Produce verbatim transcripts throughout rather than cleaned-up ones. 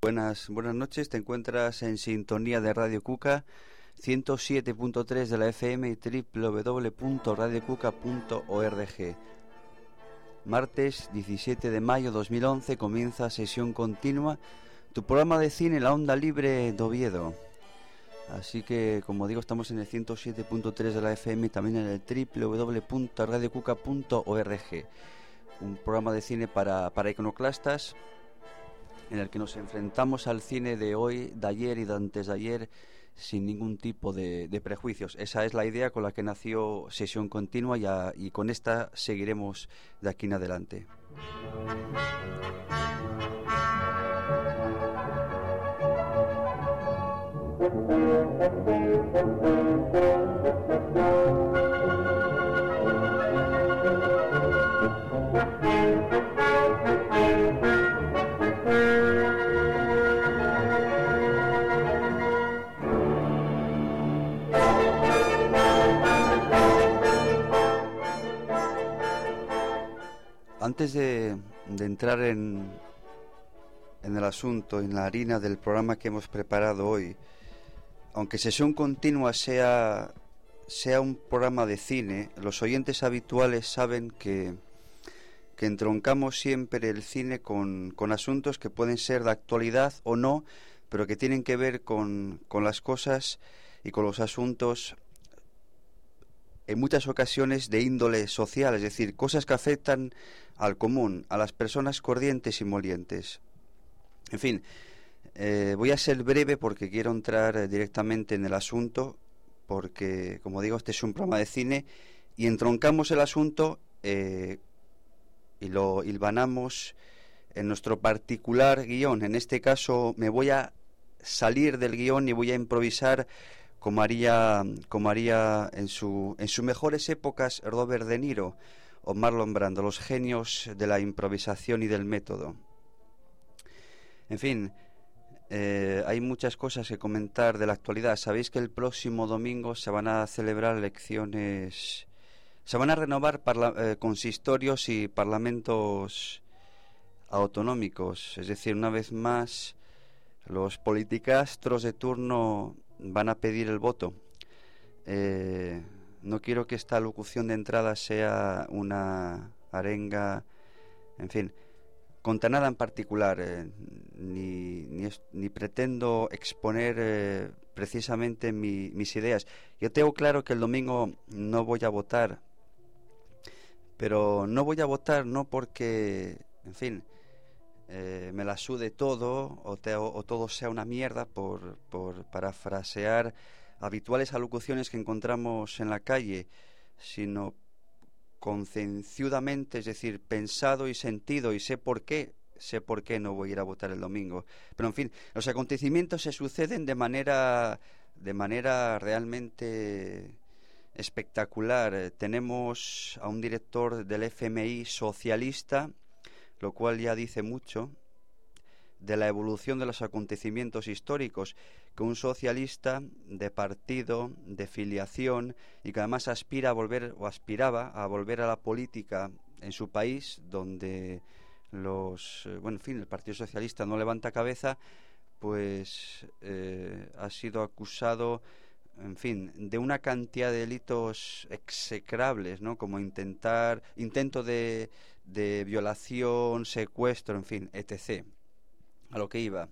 Buenas, buenas noches, te encuentras en sintonía de Radio Cuca, ciento siete punto tres de la F M y doble u doble u doble u punto radio cuca punto org. Martes diecisiete de mayo de dos mil once comienza Sesión Continua, tu programa de cine La Onda Libre de Oviedo. Así que, como digo, estamos en el ciento siete punto tres de la F M y también en el doble u doble u doble u punto radio cuca punto org. Un programa de cine para, para iconoclastas, en el que nos enfrentamos al cine de hoy, de ayer y de antes de ayer, sin ningún tipo de, de prejuicios. Esa es la idea con la que nació Sesión Continua y, a, y con esta seguiremos de aquí en adelante. Antes de, de entrar en, en el asunto, en la harina del programa que hemos preparado hoy, aunque Sesión Continua sea, sea un programa de cine, los oyentes habituales saben que, que entroncamos siempre el cine con, con asuntos que pueden ser de actualidad o no, pero que tienen que ver con, con las cosas y con los asuntos en muchas ocasiones de índole social, es decir, cosas que afectan al común, a las personas corrientes y molientes. En fin, eh, voy a ser breve porque quiero entrar directamente en el asunto, porque, como digo, este es un programa de cine y entroncamos el asunto eh, y lo hilvanamos en nuestro particular guión. En este caso me voy a salir del guión y voy a improvisar como haría, como haría en, su, en sus mejores épocas Robert De Niro o Marlon Brando, los genios de la improvisación y del método. En fin, eh, hay muchas cosas que comentar de la actualidad. Sabéis que el próximo domingo se van a celebrar elecciones, se van a renovar parla, eh, consistorios y parlamentos autonómicos, es decir, una vez más los politicastros de turno van a pedir el voto. Eh, no quiero que esta locución de entrada sea una arenga, en fin, contra nada en particular, eh, ni, ni, ni pretendo exponer eh, precisamente mi, mis ideas. Yo tengo claro que el domingo no voy a votar, pero no voy a votar no porque, en fin, Eh, me la sude todo o, te, o, o todo sea una mierda, por, por parafrasear habituales alocuciones que encontramos en la calle, sino concienzudamente, es decir, pensado y sentido, y sé por qué, sé por qué no voy a ir a votar el domingo. Pero en fin, los acontecimientos se suceden de manera, de manera realmente espectacular. Eh, tenemos a un director del F M I socialista, lo cual ya dice mucho de la evolución de los acontecimientos históricos, que un socialista de partido, de filiación, y que además aspira a volver, o aspiraba a volver a la política en su país, donde los, bueno, en fin, el Partido Socialista no levanta cabeza, pues eh, ha sido acusado, en fin, de una cantidad de delitos execrables, ¿no? Como intentar, intento de, de violación, secuestro, en fin, etcétera. A lo que iba.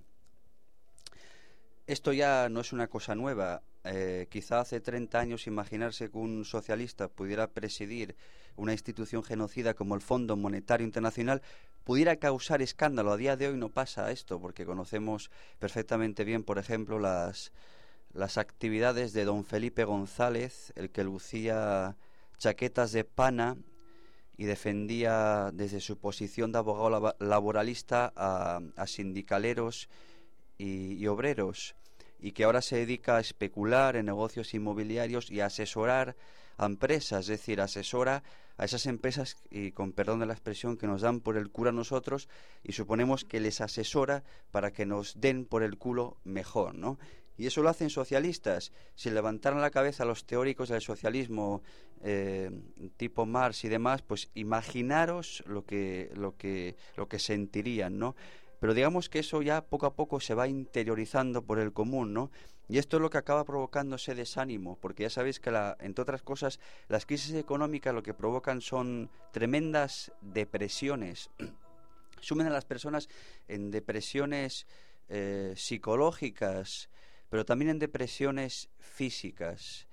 Esto ya no es una cosa nueva. Eh, quizá hace treinta años imaginarse que un socialista pudiera presidir una institución genocida como el Fondo Monetario Internacional pudiera causar escándalo. A día de hoy no pasa esto, porque conocemos perfectamente bien, por ejemplo, las... las actividades de don Felipe González, el que lucía chaquetas de pana y defendía desde su posición de abogado laboralista a, a sindicaleros y, y obreros, y que ahora se dedica a especular en negocios inmobiliarios y a asesorar a empresas, es decir, asesora a esas empresas, y con perdón de la expresión, que nos dan por el culo a nosotros, y suponemos que les asesora para que nos den por el culo mejor, ¿no? Y eso lo hacen socialistas. Si levantaran la cabeza a los teóricos del socialismo eh, tipo Marx y demás, pues imaginaros lo que lo que lo que sentirían, ¿no? Pero digamos que eso ya poco a poco se va interiorizando por el común, ¿no? Y esto es lo que acaba provocando ese desánimo, porque ya sabéis que, la, entre otras cosas, las crisis económicas lo que provocan son tremendas depresiones. Sumen a las personas en depresiones eh, psicológicas, pero también en depresiones físicas.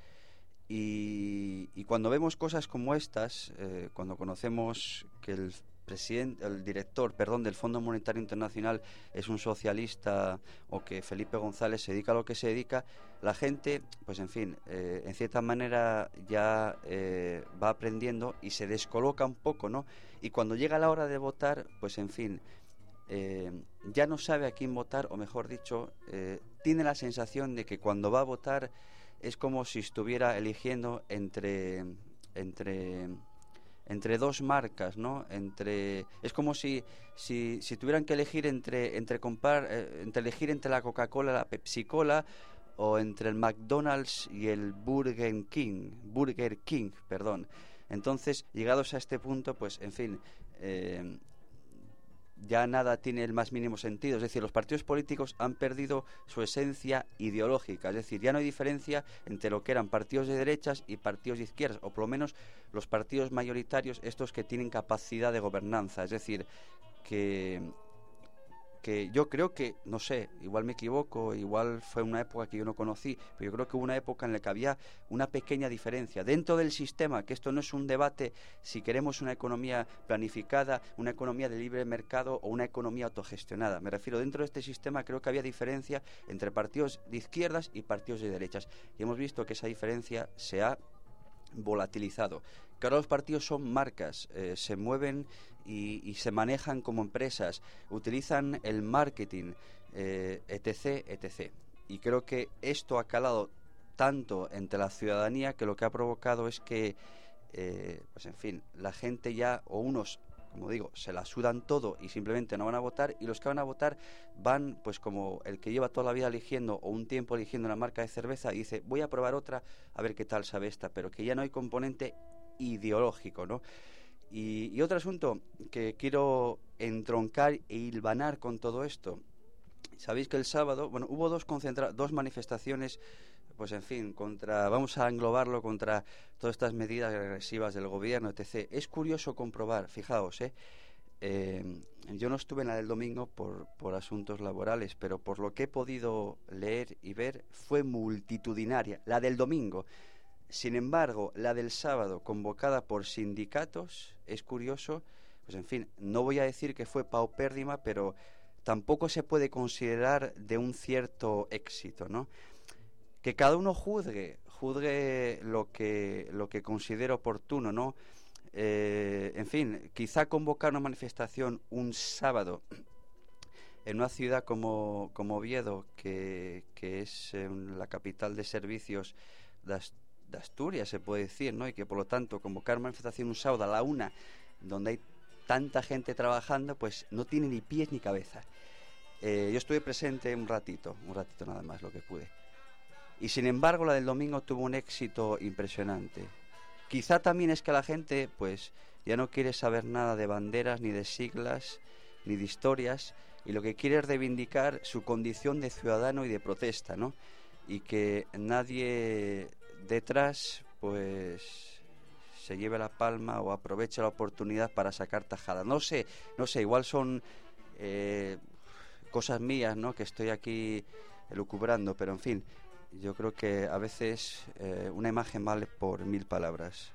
Y, y cuando vemos cosas como estas, eh, cuando conocemos que el presidente, el director, perdón, del Fondo Monetario Internacional es un socialista, o que Felipe González se dedica a lo que se dedica, la gente, pues en fin, eh, en cierta manera ya eh, va aprendiendo y se descoloca un poco, ¿no? Y cuando llega la hora de votar, pues en fin, eh, ya no sabe a quién votar, o mejor dicho, eh, tiene la sensación de que cuando va a votar es como si estuviera eligiendo entre entre entre dos marcas, ¿no? Entre es como si si, si tuvieran que elegir entre entre comprar eh, entre elegir entre la Coca-Cola, la Pepsi-Cola, o entre el McDonald's y el Burger King, Burger King, perdón. Entonces, llegados a este punto, pues en fin, eh, ya nada tiene el más mínimo sentido. Es decir, los partidos políticos han perdido su esencia ideológica. Es decir, ya no hay diferencia entre lo que eran partidos de derechas y partidos de izquierdas, o por lo menos los partidos mayoritarios, estos que tienen capacidad de gobernanza. Es decir, que, que yo creo que, no sé, igual me equivoco, igual fue una época que yo no conocí, pero yo creo que hubo una época en la que había una pequeña diferencia dentro del sistema, que esto no es un debate si queremos una economía planificada, una economía de libre mercado o una economía autogestionada. Me refiero, dentro de este sistema creo que había diferencia entre partidos de izquierdas y partidos de derechas, y hemos visto que esa diferencia se ha volatilizado. Que ahora los partidos son marcas, eh, se mueven y, y se manejan como empresas, utilizan el marketing, eh, etc, etcétera. Y creo que esto ha calado tanto entre la ciudadanía que lo que ha provocado es que, eh, pues en fin, la gente ya, o unos, como digo, se la sudan todo y simplemente no van a votar, y los que van a votar van, pues como el que lleva toda la vida eligiendo o un tiempo eligiendo una marca de cerveza y dice, voy a probar otra a ver qué tal sabe esta, pero que ya no hay componente ideológico, ¿no? Y, y otro asunto que quiero entroncar e hilvanar con todo esto. Sabéis que el sábado, bueno, hubo dos concentra dos manifestaciones, pues en fin, contra, vamos a englobarlo, contra todas estas medidas agresivas del gobierno, etcétera. Es curioso comprobar, fijaos, ¿eh? Eh, yo no estuve en la del domingo por, por asuntos laborales, pero por lo que he podido leer y ver, fue multitudinaria, la del domingo. Sin embargo, la del sábado, convocada por sindicatos, es curioso, pues en fin, no voy a decir que fue paupérrima, pero tampoco se puede considerar de un cierto éxito, ¿no? Que cada uno juzgue, juzgue lo que, lo que considere oportuno, ¿no? Eh, en fin, quizá convocar una manifestación un sábado en una ciudad como, como Oviedo, que, que es eh, la capital de servicios de, Ast de Asturias, se puede decir, ¿no? Y que por lo tanto convocar una manifestación un sábado a la una, donde hay tanta gente trabajando, pues no tiene ni pies ni cabeza. Eh, yo estuve presente un ratito, un ratito nada más, lo que pude. Y sin embargo la del domingo tuvo un éxito impresionante. Quizá también es que la gente pues ya no quiere saber nada de banderas, ni de siglas, ni de historias, y lo que quiere es reivindicar su condición de ciudadano y de protesta, ¿no? Y que nadie detrás pues se lleve la palma o aproveche la oportunidad para sacar tajada. No sé, no sé, igual son eh, cosas mías, ¿no?, que estoy aquí elucubrando, pero en fin, yo creo que a veces eh, una imagen vale por mil palabras.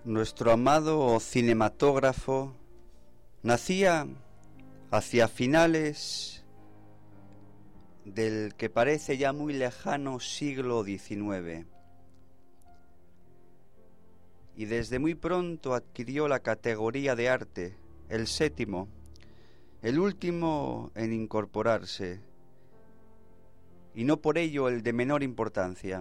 Nuestro amado cinematógrafo nacía hacia finales del que parece ya muy lejano siglo diecinueve y desde muy pronto adquirió la categoría de arte, el séptimo, el último en incorporarse, y no por ello el de menor importancia.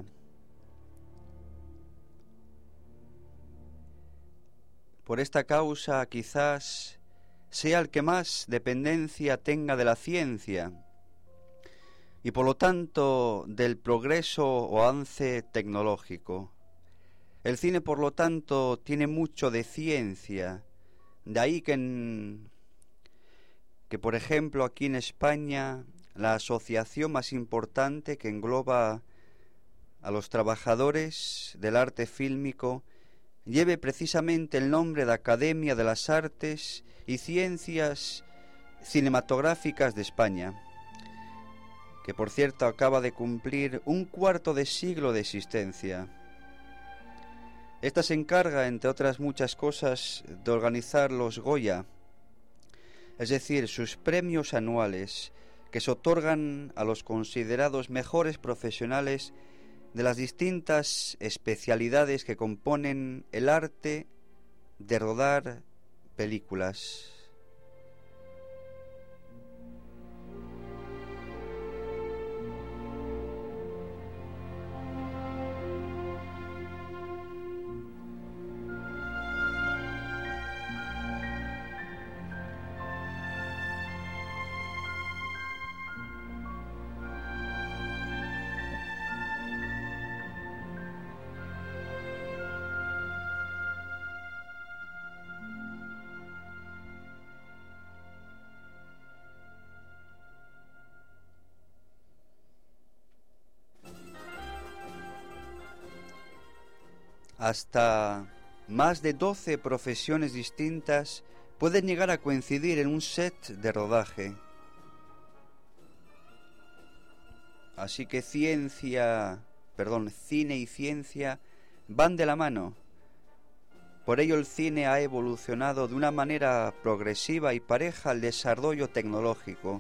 Por esta causa quizás sea el que más dependencia tenga de la ciencia y por lo tanto del progreso o avance tecnológico. El cine por lo tanto tiene mucho de ciencia, de ahí que, en, que por ejemplo aquí en España la asociación más importante que engloba a los trabajadores del arte fílmico lleve precisamente el nombre de Academia de las Artes y Ciencias Cinematográficas de España, que por cierto acaba de cumplir un cuarto de siglo de existencia. Esta se encarga, entre otras muchas cosas, de organizar los Goya, es decir, sus premios anuales que se otorgan a los considerados mejores profesionales de las distintas especialidades que componen el arte de rodar películas. Hasta más de doce profesiones distintas pueden llegar a coincidir en un set de rodaje. Así que ciencia, perdón, cine y ciencia van de la mano. Por ello el cine ha evolucionado de una manera progresiva y pareja al desarrollo tecnológico.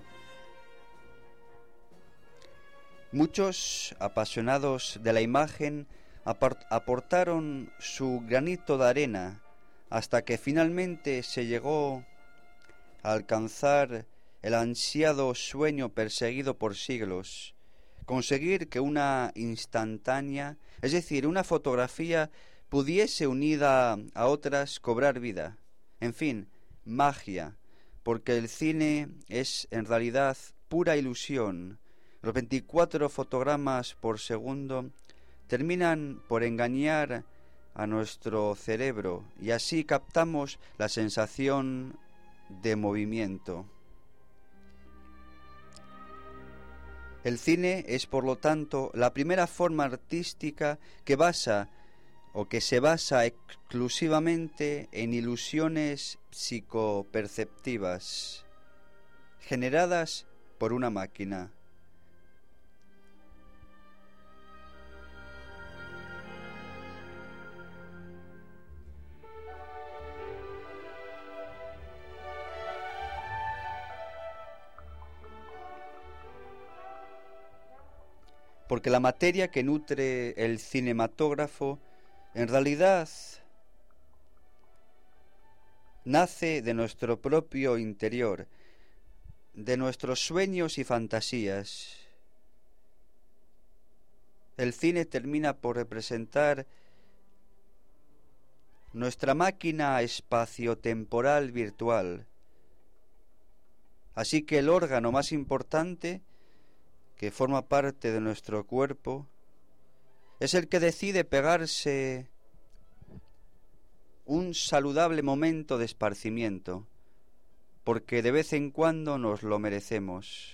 Muchos apasionados de la imagen aportaron su granito de arena hasta que finalmente se llegó a alcanzar el ansiado sueño perseguido por siglos, conseguir que una instantánea, es decir, una fotografía, pudiese unida a otras cobrar vida. En fin, magia, porque el cine es en realidad pura ilusión. Los veinticuatro fotogramas por segundo terminan por engañar a nuestro cerebro y así captamos la sensación de movimiento. El cine es, por lo tanto, la primera forma artística que basa o que se basa exclusivamente en ilusiones psicoperceptivas generadas por una máquina. Porque la materia que nutre el cinematógrafo en realidad nace de nuestro propio interior, de nuestros sueños y fantasías. El cine termina por representar nuestra máquina espaciotemporal virtual. Así que el órgano más importante que forma parte de nuestro cuerpo es el que decide pegarse un saludable momento de esparcimiento, porque de vez en cuando nos lo merecemos.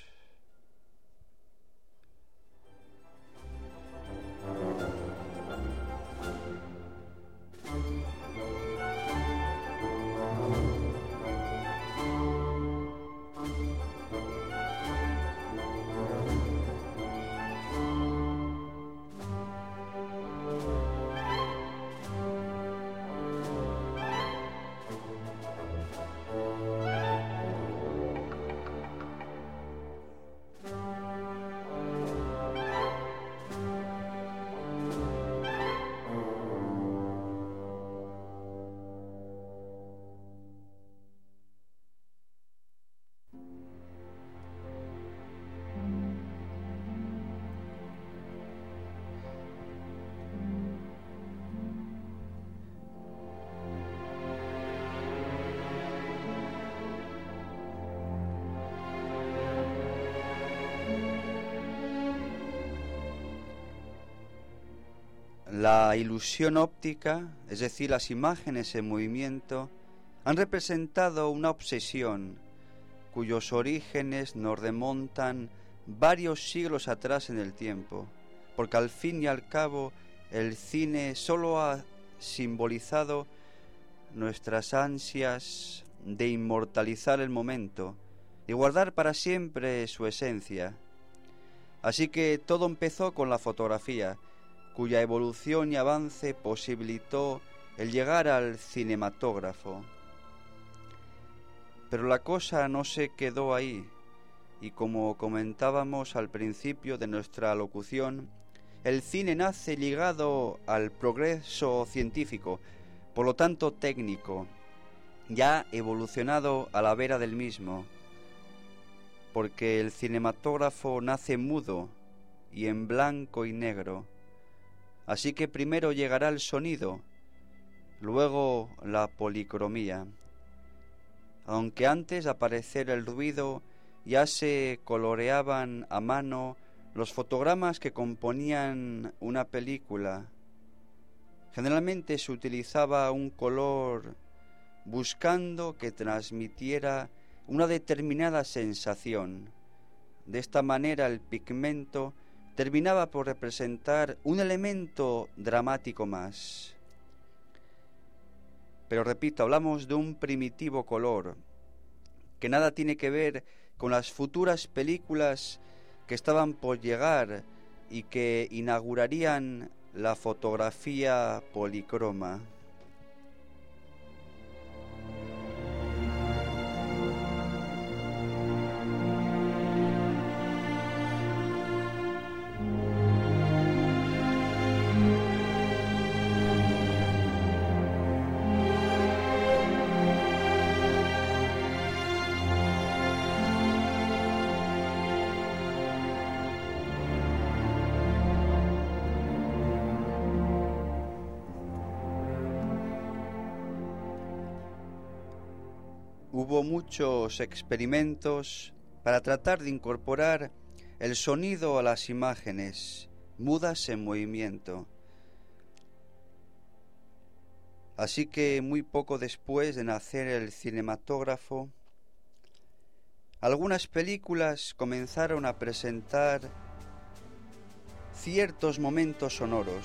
La ilusión óptica, es decir, las imágenes en movimiento, han representado una obsesión cuyos orígenes nos remontan varios siglos atrás en el tiempo, porque al fin y al cabo el cine solo ha simbolizado nuestras ansias de inmortalizar el momento y guardar para siempre su esencia. Así que todo empezó con la fotografía, cuya evolución y avance posibilitó el llegar al cinematógrafo. Pero la cosa no se quedó ahí, y como comentábamos al principio de nuestra locución, el cine nace ligado al progreso científico, por lo tanto técnico, ya evolucionado a la vera del mismo, porque el cinematógrafo nace mudo y en blanco y negro. Así que primero llegará el sonido, luego la policromía. Aunque antes de aparecer el ruido ya se coloreaban a mano los fotogramas que componían una película. Generalmente se utilizaba un color buscando que transmitiera una determinada sensación. De esta manera el pigmento terminaba por representar un elemento dramático más. Pero repito, hablamos de un primitivo color, que nada tiene que ver con las futuras películas que estaban por llegar y que inaugurarían la fotografía policroma. Hubo muchos experimentos para tratar de incorporar el sonido a las imágenes, mudas en movimiento. Así que muy poco después de nacer el cinematógrafo, algunas películas comenzaron a presentar ciertos momentos sonoros.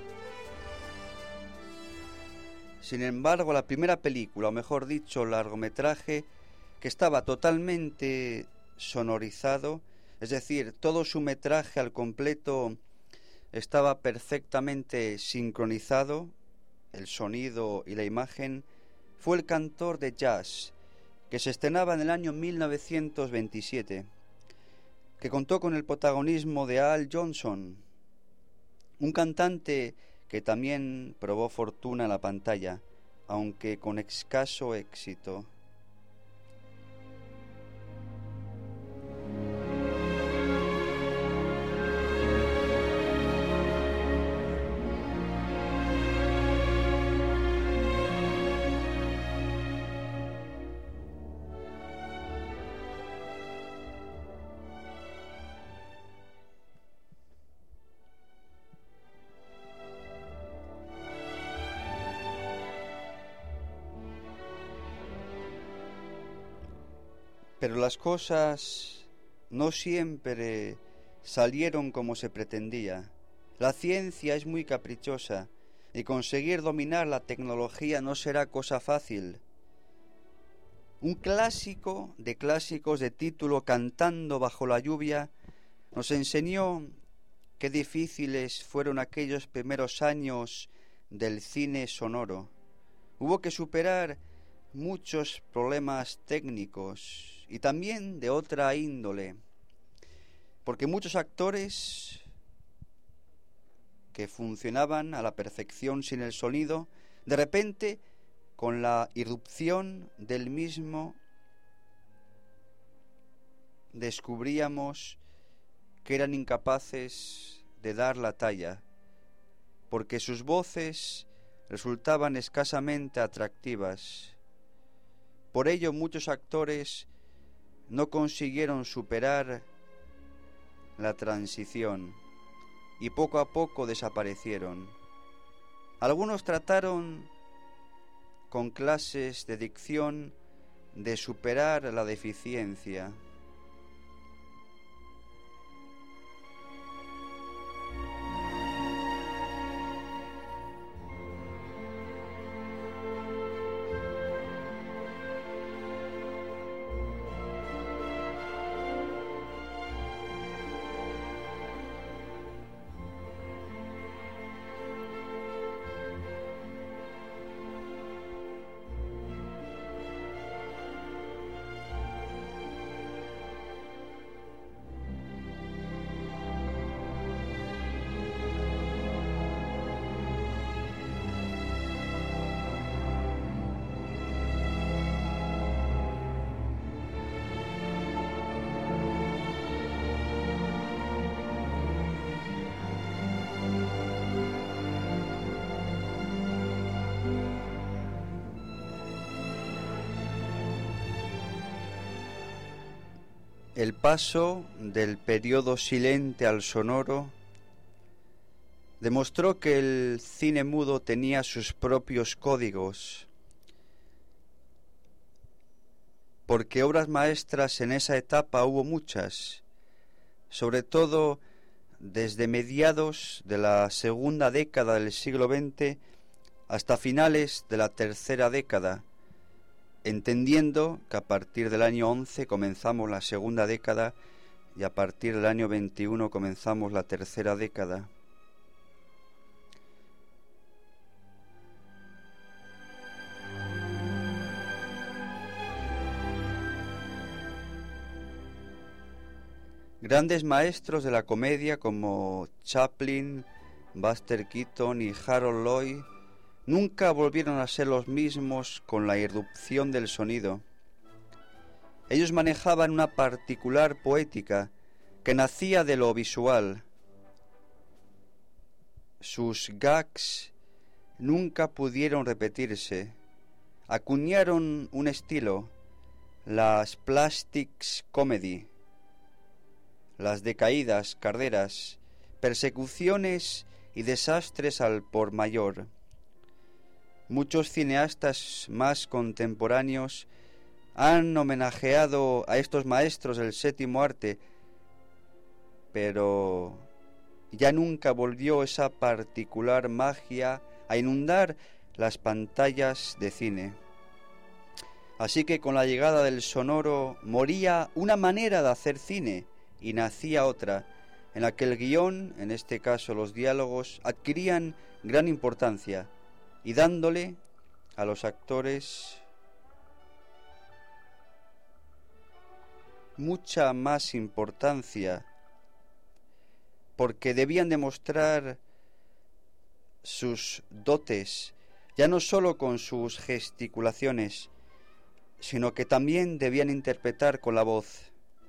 Sin embargo, la primera película, o mejor dicho, largometraje, que estaba totalmente sonorizado, es decir, todo su metraje al completo estaba perfectamente sincronizado, el sonido y la imagen, fue El cantor de jazz, que se estrenaba en el año mil novecientos veintisiete, que contó con el protagonismo de Al Jolson, un cantante que también probó fortuna en la pantalla, aunque con escaso éxito. Pero las cosas no siempre salieron como se pretendía. La ciencia es muy caprichosa y conseguir dominar la tecnología no será cosa fácil. Un clásico de clásicos de título, Cantando bajo la lluvia, nos enseñó qué difíciles fueron aquellos primeros años del cine sonoro. Hubo que superar muchos problemas técnicos y también de otra índole, porque muchos actores que funcionaban a la perfección sin el sonido, de repente, con la irrupción del mismo, descubríamos que eran incapaces de dar la talla, porque sus voces resultaban escasamente atractivas. Por ello, muchos actores no consiguieron superar la transición y poco a poco desaparecieron. Algunos trataron con clases de dicción de superar la deficiencia. El paso del periodo silente al sonoro demostró que el cine mudo tenía sus propios códigos, porque obras maestras en esa etapa hubo muchas, sobre todo desde mediados de la segunda década del siglo veinte hasta finales de la tercera década, entendiendo que a partir del año once comenzamos la segunda década y a partir del año veintiuno comenzamos la tercera década. Grandes maestros de la comedia como Chaplin, Buster Keaton y Harold Lloyd nunca volvieron a ser los mismos con la irrupción del sonido. Ellos manejaban una particular poética que nacía de lo visual. Sus gags nunca pudieron repetirse. Acuñaron un estilo, la splastics comedy, las decaídas, carreras, persecuciones y desastres al por mayor. Muchos cineastas más contemporáneos han homenajeado a estos maestros del séptimo arte, pero ya nunca volvió esa particular magia a inundar las pantallas de cine. Así que con la llegada del sonoro moría una manera de hacer cine y nacía otra, en la que el guión, en este caso los diálogos, adquirían gran importancia, y dándole a los actores mucha más importancia, porque debían demostrar sus dotes, ya no solo con sus gesticulaciones, sino que también debían interpretar con la voz.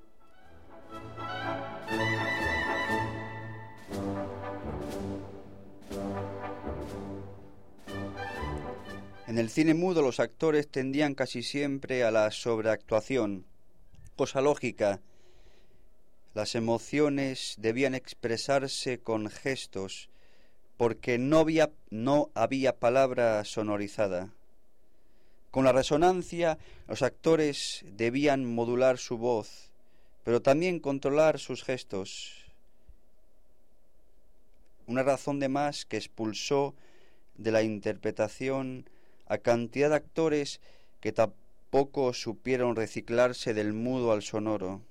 En el cine mudo los actores tendían casi siempre a la sobreactuación, cosa lógica. Las emociones debían expresarse con gestos, porque no había, no había palabra sonorizada. Con la resonancia, los actores debían modular su voz, pero también controlar sus gestos. Una razón de más que expulsó de la interpretación a cantidad de actores que tampoco supieron reciclarse del mudo al sonoro.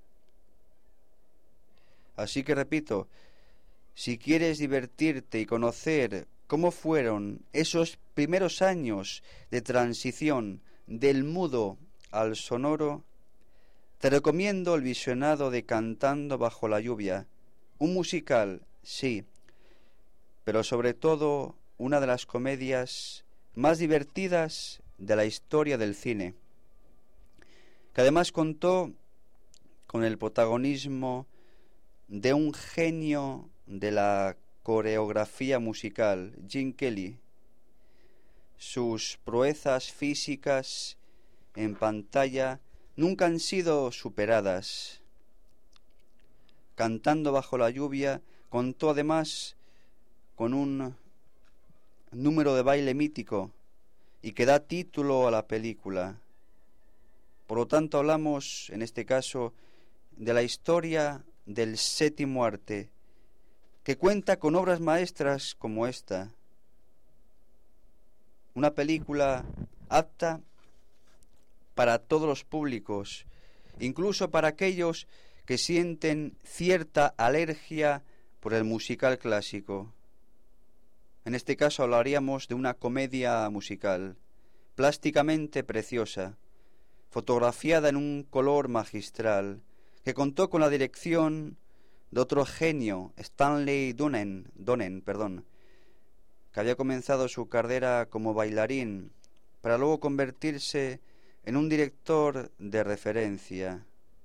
Así que repito, si quieres divertirte y conocer cómo fueron esos primeros años de transición del mudo al sonoro, te recomiendo el visionado de Cantando bajo la lluvia, un musical, sí, pero sobre todo una de las comedias más divertidas de la historia del cine, que además contó con el protagonismo de un genio de la coreografía musical, Gene Kelly. Sus proezas físicas en pantalla nunca han sido superadas. Cantando bajo la lluvia contó además con un número de baile mítico y que da título a la película. Por lo tanto, hablamos, en este caso, de la historia del séptimo arte, que cuenta con obras maestras como esta. Una película apta para todos los públicos, incluso para aquellos que sienten cierta alergia por el musical clásico. En este caso hablaríamos de una comedia musical, plásticamente preciosa, fotografiada en un color magistral, que contó con la dirección de otro genio, Stanley Donen, Donen, perdón, que había comenzado su carrera como bailarín para luego convertirse en un director de referencia.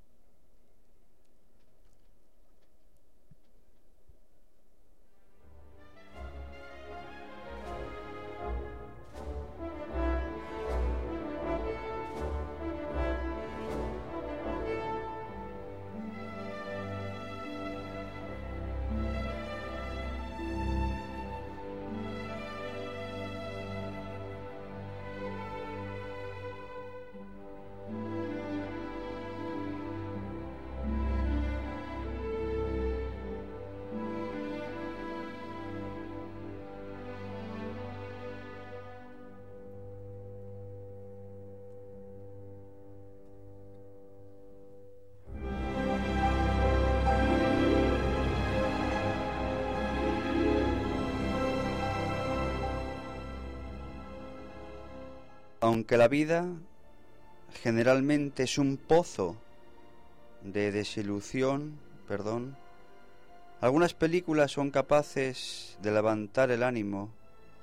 Aunque la vida generalmente es un pozo de desilusión, perdón, algunas películas son capaces de levantar el ánimo,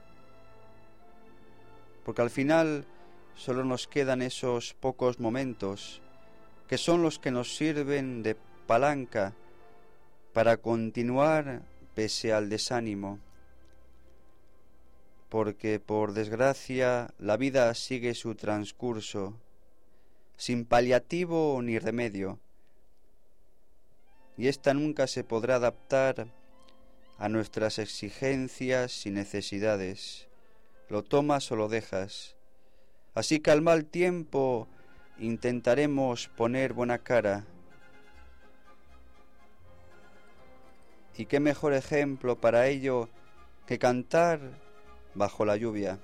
porque al final solo nos quedan esos pocos momentos que son los que nos sirven de palanca para continuar pese al desánimo. Porque, por desgracia, la vida sigue su transcurso, sin paliativo ni remedio, y ésta nunca se podrá adaptar a nuestras exigencias y necesidades. Lo tomas o lo dejas. Así que al mal tiempo intentaremos poner buena cara. Y qué mejor ejemplo para ello que cantar bajo la lluvia.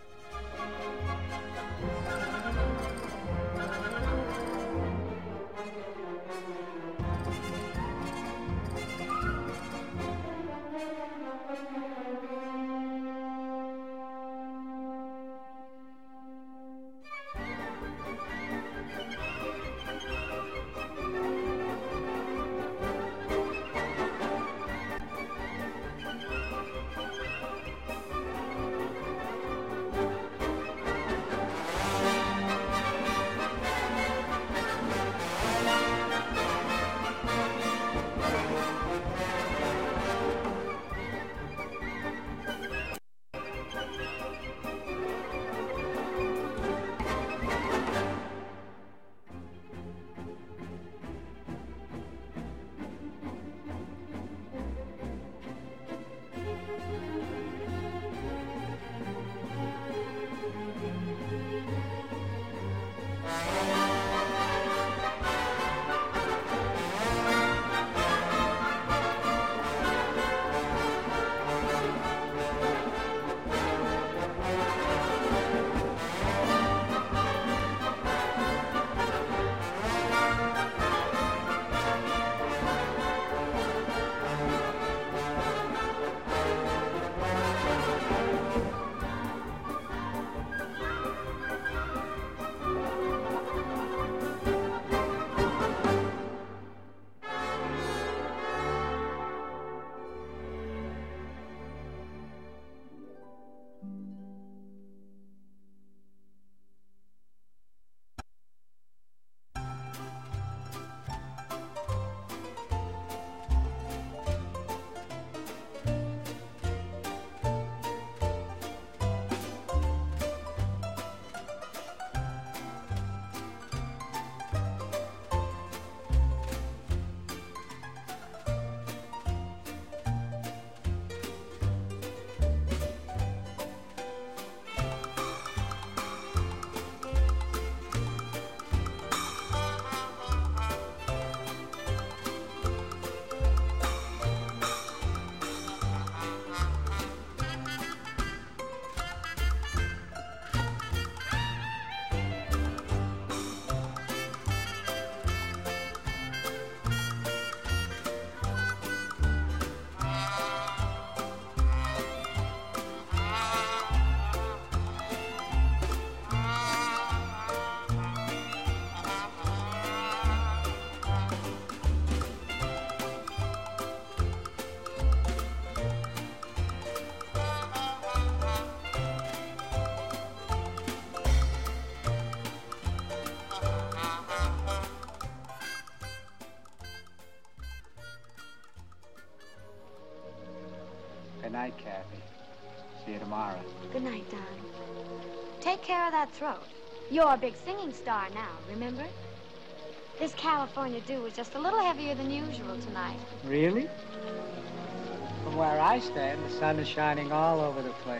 Good night, Kathy. See you tomorrow. Good night, Don. Take care of that throat. You're a big singing star now, remember? This California dew was just a little heavier than usual tonight. Really? From where I stand, the sun is shining all over the place.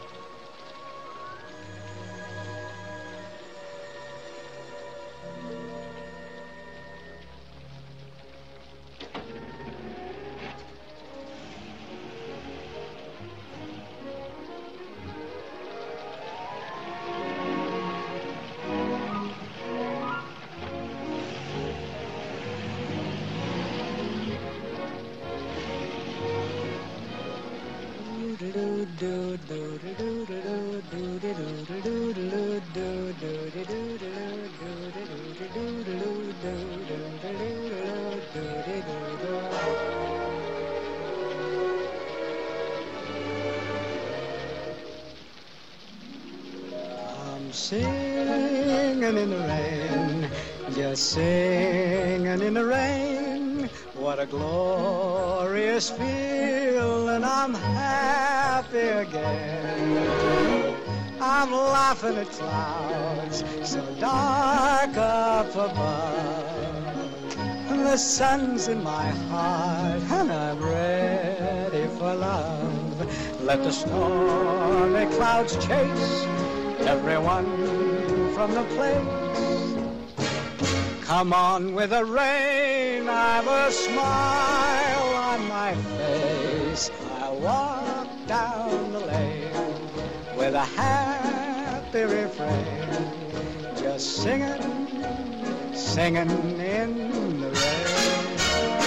I'm singing in the rain, just singing in the rain. What a glorious feeling, I'm happy again. I'm laughing at clouds so dark up above. The sun's in my heart and I'm ready for love. Let the stormy clouds chase everyone from the place. Come on with the rain, I've a smile on my face. I walk down the lane with a happy refrain, just singing, singing in the rain,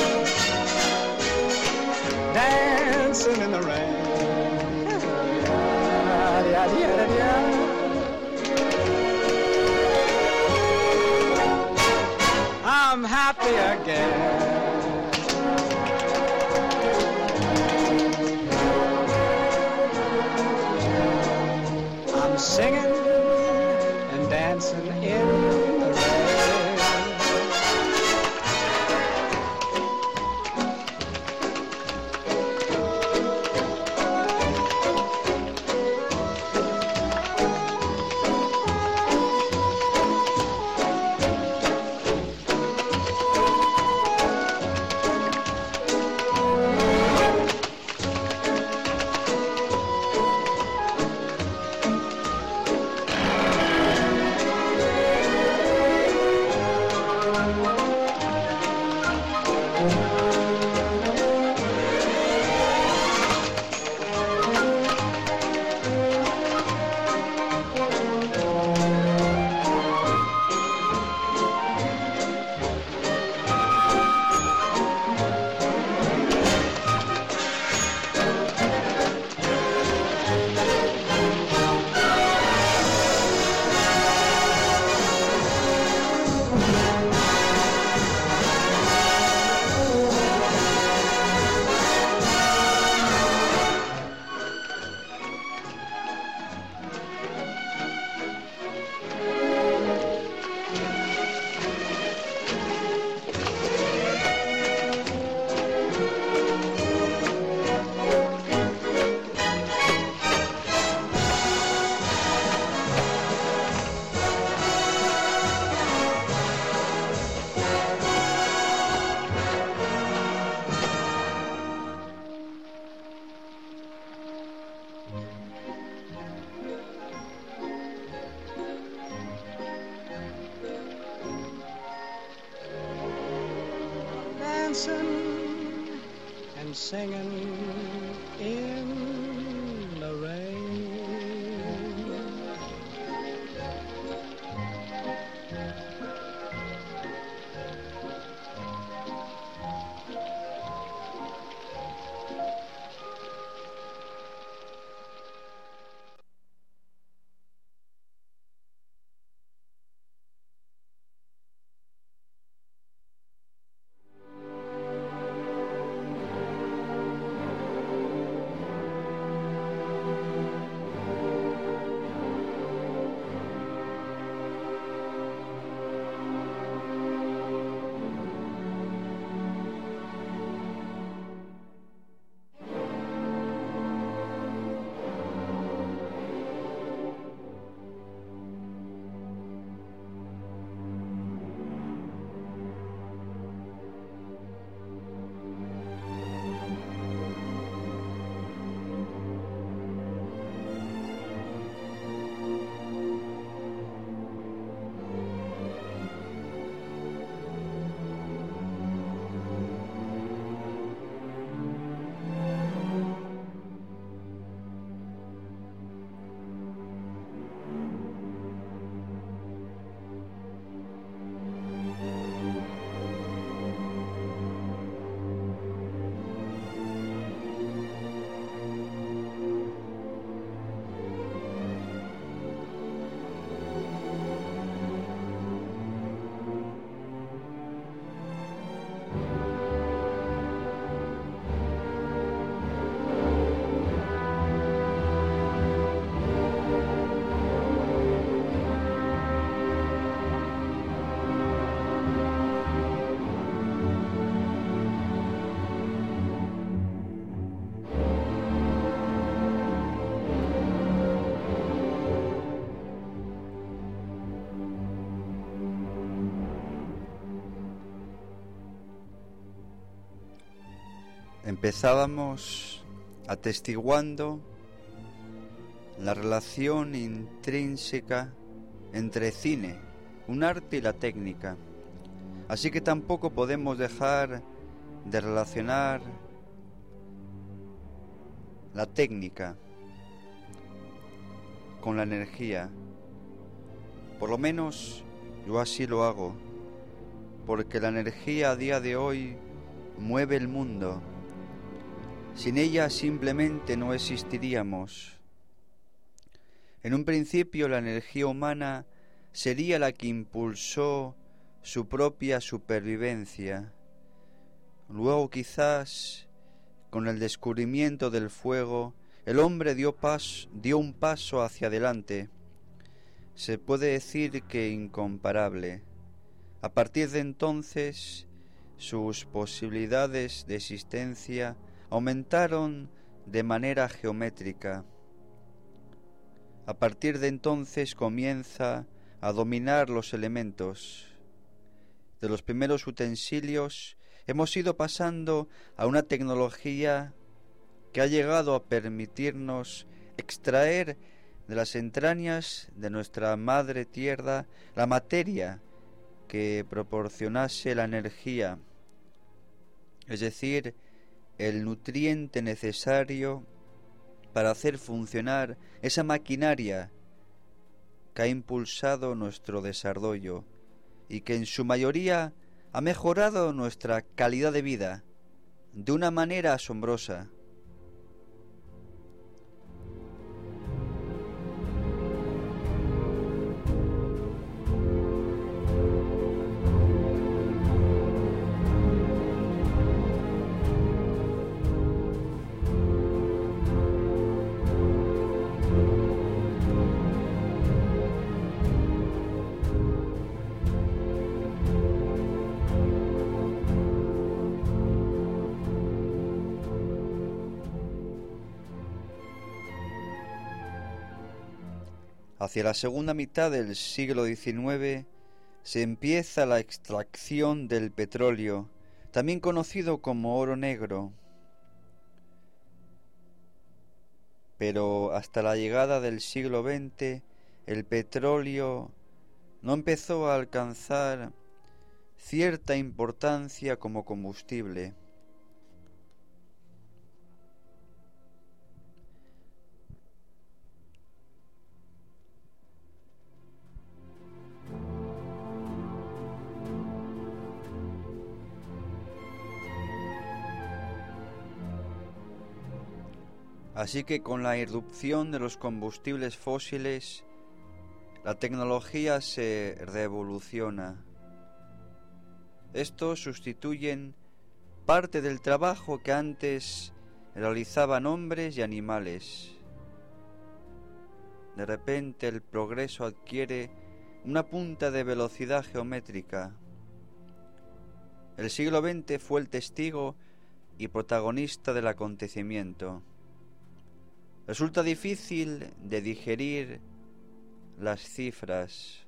dancing in the rain. I'm happy again. I'm singing and dancing in the rain. Dancing and singing in the rain. Empezábamos atestiguando la relación intrínseca entre cine, un arte y la técnica. Así que tampoco podemos dejar de relacionar la técnica con la energía. Por lo menos yo así lo hago, porque la energía a día de hoy mueve el mundo. Sin ella simplemente no existiríamos. En un principio la energía humana sería la que impulsó su propia supervivencia. Luego quizás, con el descubrimiento del fuego, el hombre dio, pas, dio un paso hacia adelante. Se puede decir que incomparable. A partir de entonces, sus posibilidades de existencia aumentaron de manera geométrica. A partir de entonces comienza a dominar los elementos. De los primeros utensilios hemos ido pasando a una tecnología que ha llegado a permitirnos extraer de las entrañas de nuestra madre tierra la materia que proporcionase la energía, es decir, el nutriente necesario para hacer funcionar esa maquinaria que ha impulsado nuestro desarrollo y que en su mayoría ha mejorado nuestra calidad de vida de una manera asombrosa. Hacia la segunda mitad del siglo diecinueve se empieza la extracción del petróleo, también conocido como oro negro. Pero hasta la llegada del siglo veinte, el petróleo no empezó a alcanzar cierta importancia como combustible. Así que con la irrupción de los combustibles fósiles, la tecnología se revoluciona. Estos sustituyen parte del trabajo que antes realizaban hombres y animales. De repente el progreso adquiere una punta de velocidad geométrica. El siglo veinte fue el testigo y protagonista del acontecimiento. Resulta difícil de digerir las cifras.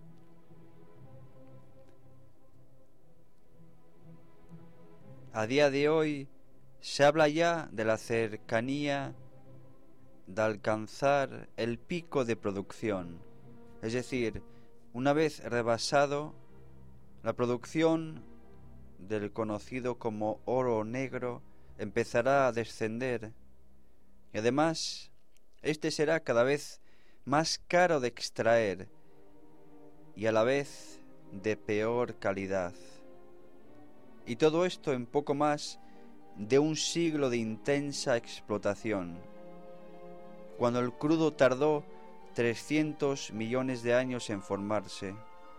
A día de hoy se habla ya de la cercanía de alcanzar el pico de producción. Es decir, una vez rebasado, la producción del conocido como oro negro empezará a descender. Y además, este será cada vez más caro de extraer y a la vez de peor calidad. Y todo esto en poco más de un siglo de intensa explotación, cuando el crudo tardó trescientos millones de años en formarse.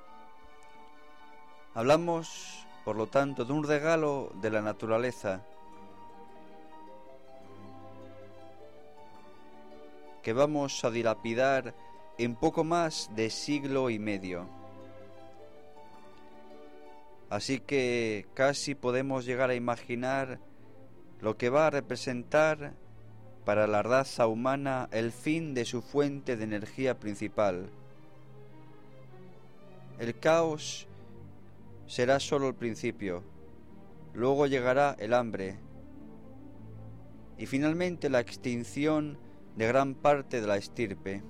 Hablamos, por lo tanto, de un regalo de la naturaleza que vamos a dilapidar en poco más de siglo y medio. Así que casi podemos llegar a imaginar lo que va a representar para la raza humana el fin de su fuente de energía principal. El caos será solo el principio, luego llegará el hambre, y finalmente la extinción de gran parte de la estirpe.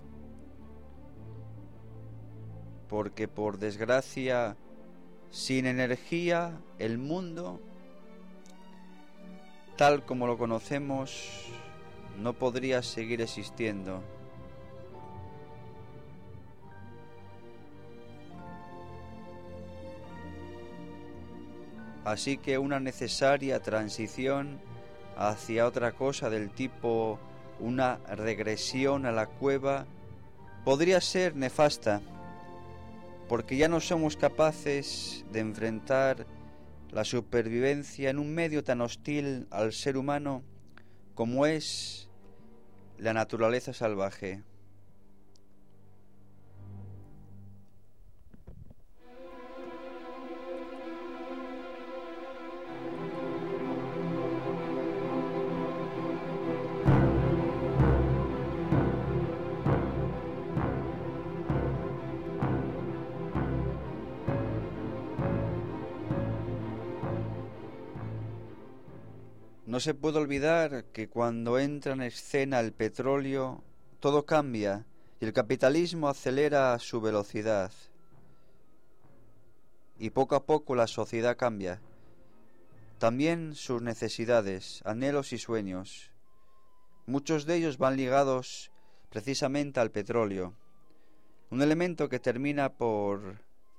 Porque por desgracia, sin energía, el mundo, tal como lo conocemos, no podría seguir existiendo. Así que una necesaria transición hacia otra cosa del tipo una regresión a la cueva podría ser nefasta, porque ya no somos capaces de enfrentar la supervivencia en un medio tan hostil al ser humano como es la naturaleza salvaje. No se puede olvidar que cuando entra en escena el petróleo, todo cambia y el capitalismo acelera su velocidad. Y poco a poco la sociedad cambia. También sus necesidades, anhelos y sueños. Muchos de ellos van ligados precisamente al petróleo, un elemento que termina por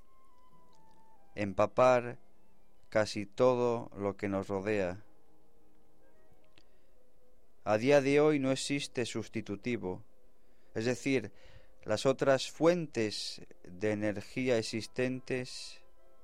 empapar casi todo lo que nos rodea. A día de hoy no existe sustitutivo, es decir, las otras fuentes de energía existentes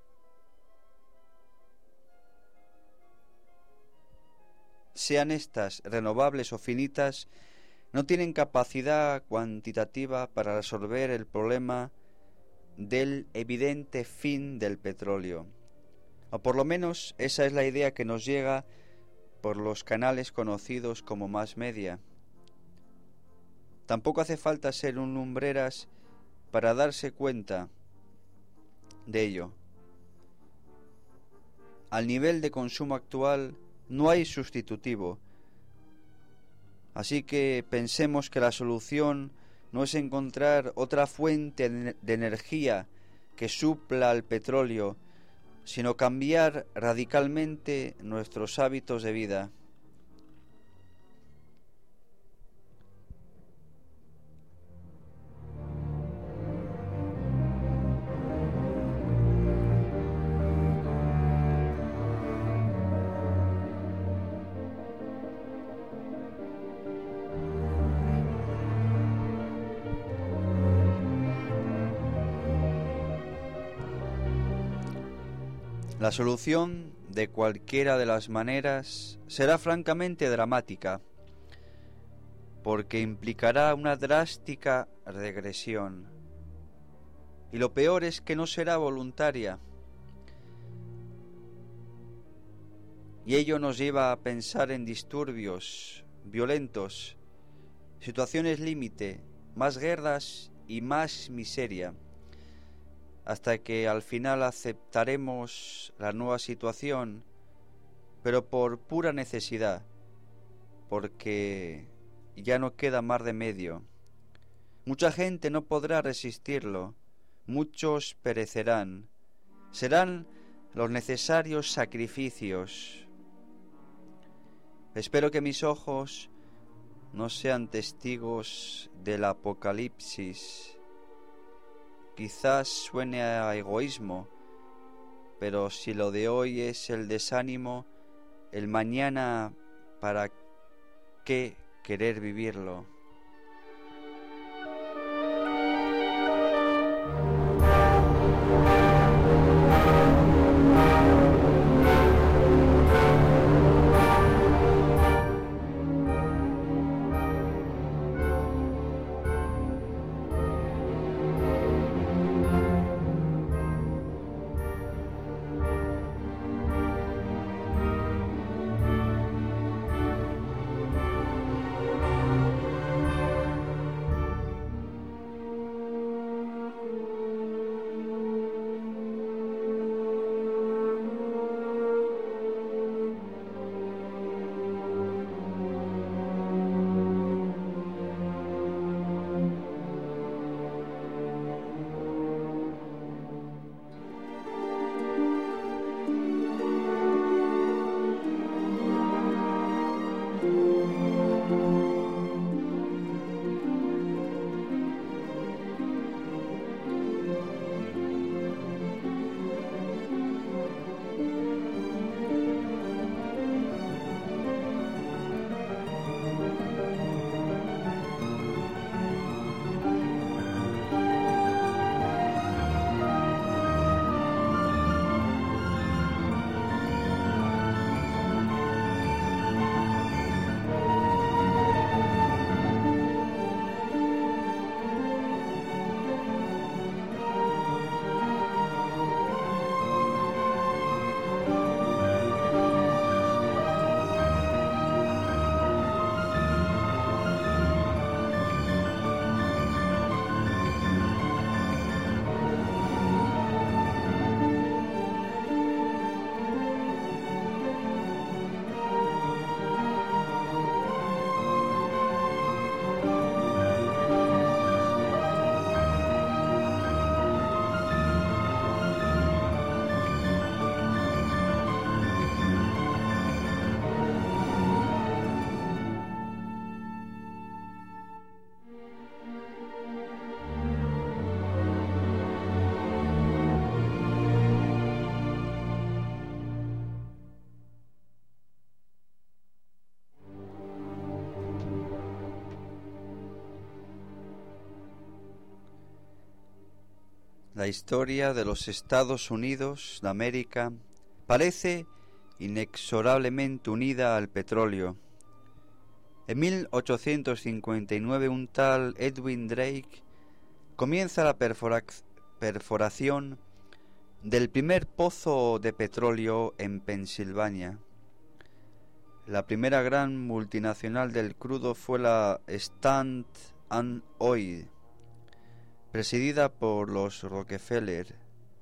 sean estas renovables o finitas, no tienen capacidad cuantitativa para resolver el problema del evidente fin del petróleo. O por lo menos esa es la idea que nos llega por los canales conocidos como mass media. Tampoco hace falta ser un lumbreras para darse cuenta de ello. Al nivel de consumo actual no hay sustitutivo, así que pensemos que la solución no es encontrar otra fuente de energía que supla al petróleo, sino cambiar radicalmente nuestros hábitos de vida. La solución, de cualquiera de las maneras, será francamente dramática, porque implicará una drástica regresión. Y lo peor es que no será voluntaria. Y ello nos lleva a pensar en disturbios violentos, situaciones límite, más guerras y más miseria, hasta que al final aceptaremos la nueva situación, pero por pura necesidad, porque ya no queda más remedio. Mucha gente no podrá resistirlo, muchos perecerán, serán los necesarios sacrificios. Espero que mis ojos no sean testigos del apocalipsis. Quizás suene a egoísmo, pero si lo de hoy es el desánimo, el mañana, ¿para qué querer vivirlo? La historia de los Estados Unidos de América parece inexorablemente unida al petróleo. En mil ochocientos cincuenta y nueve un tal Edwin Drake comienza la perfora- perforación del primer pozo de petróleo en Pensilvania. La primera gran multinacional del crudo fue la Standard Oil, presidida por los Rockefeller.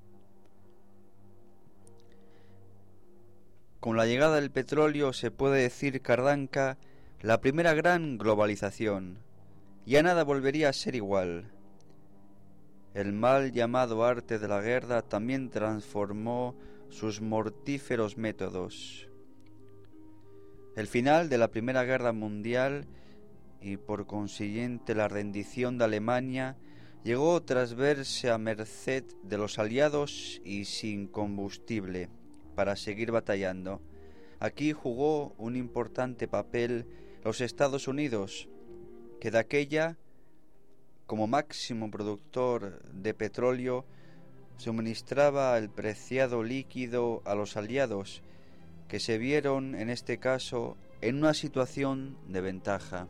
Con la llegada del petróleo se puede decir que arranca la primera gran globalización. Ya nada volvería a ser igual. El mal llamado arte de la guerra también transformó sus mortíferos métodos. El final de la Primera Guerra Mundial y por consiguiente la rendición de Alemania llegó tras verse a merced de los aliados y sin combustible para seguir batallando. Aquí jugó un importante papel los Estados Unidos, que de aquella, como máximo productor de petróleo, suministraba el preciado líquido a los aliados, que se vieron en este caso en una situación de ventaja.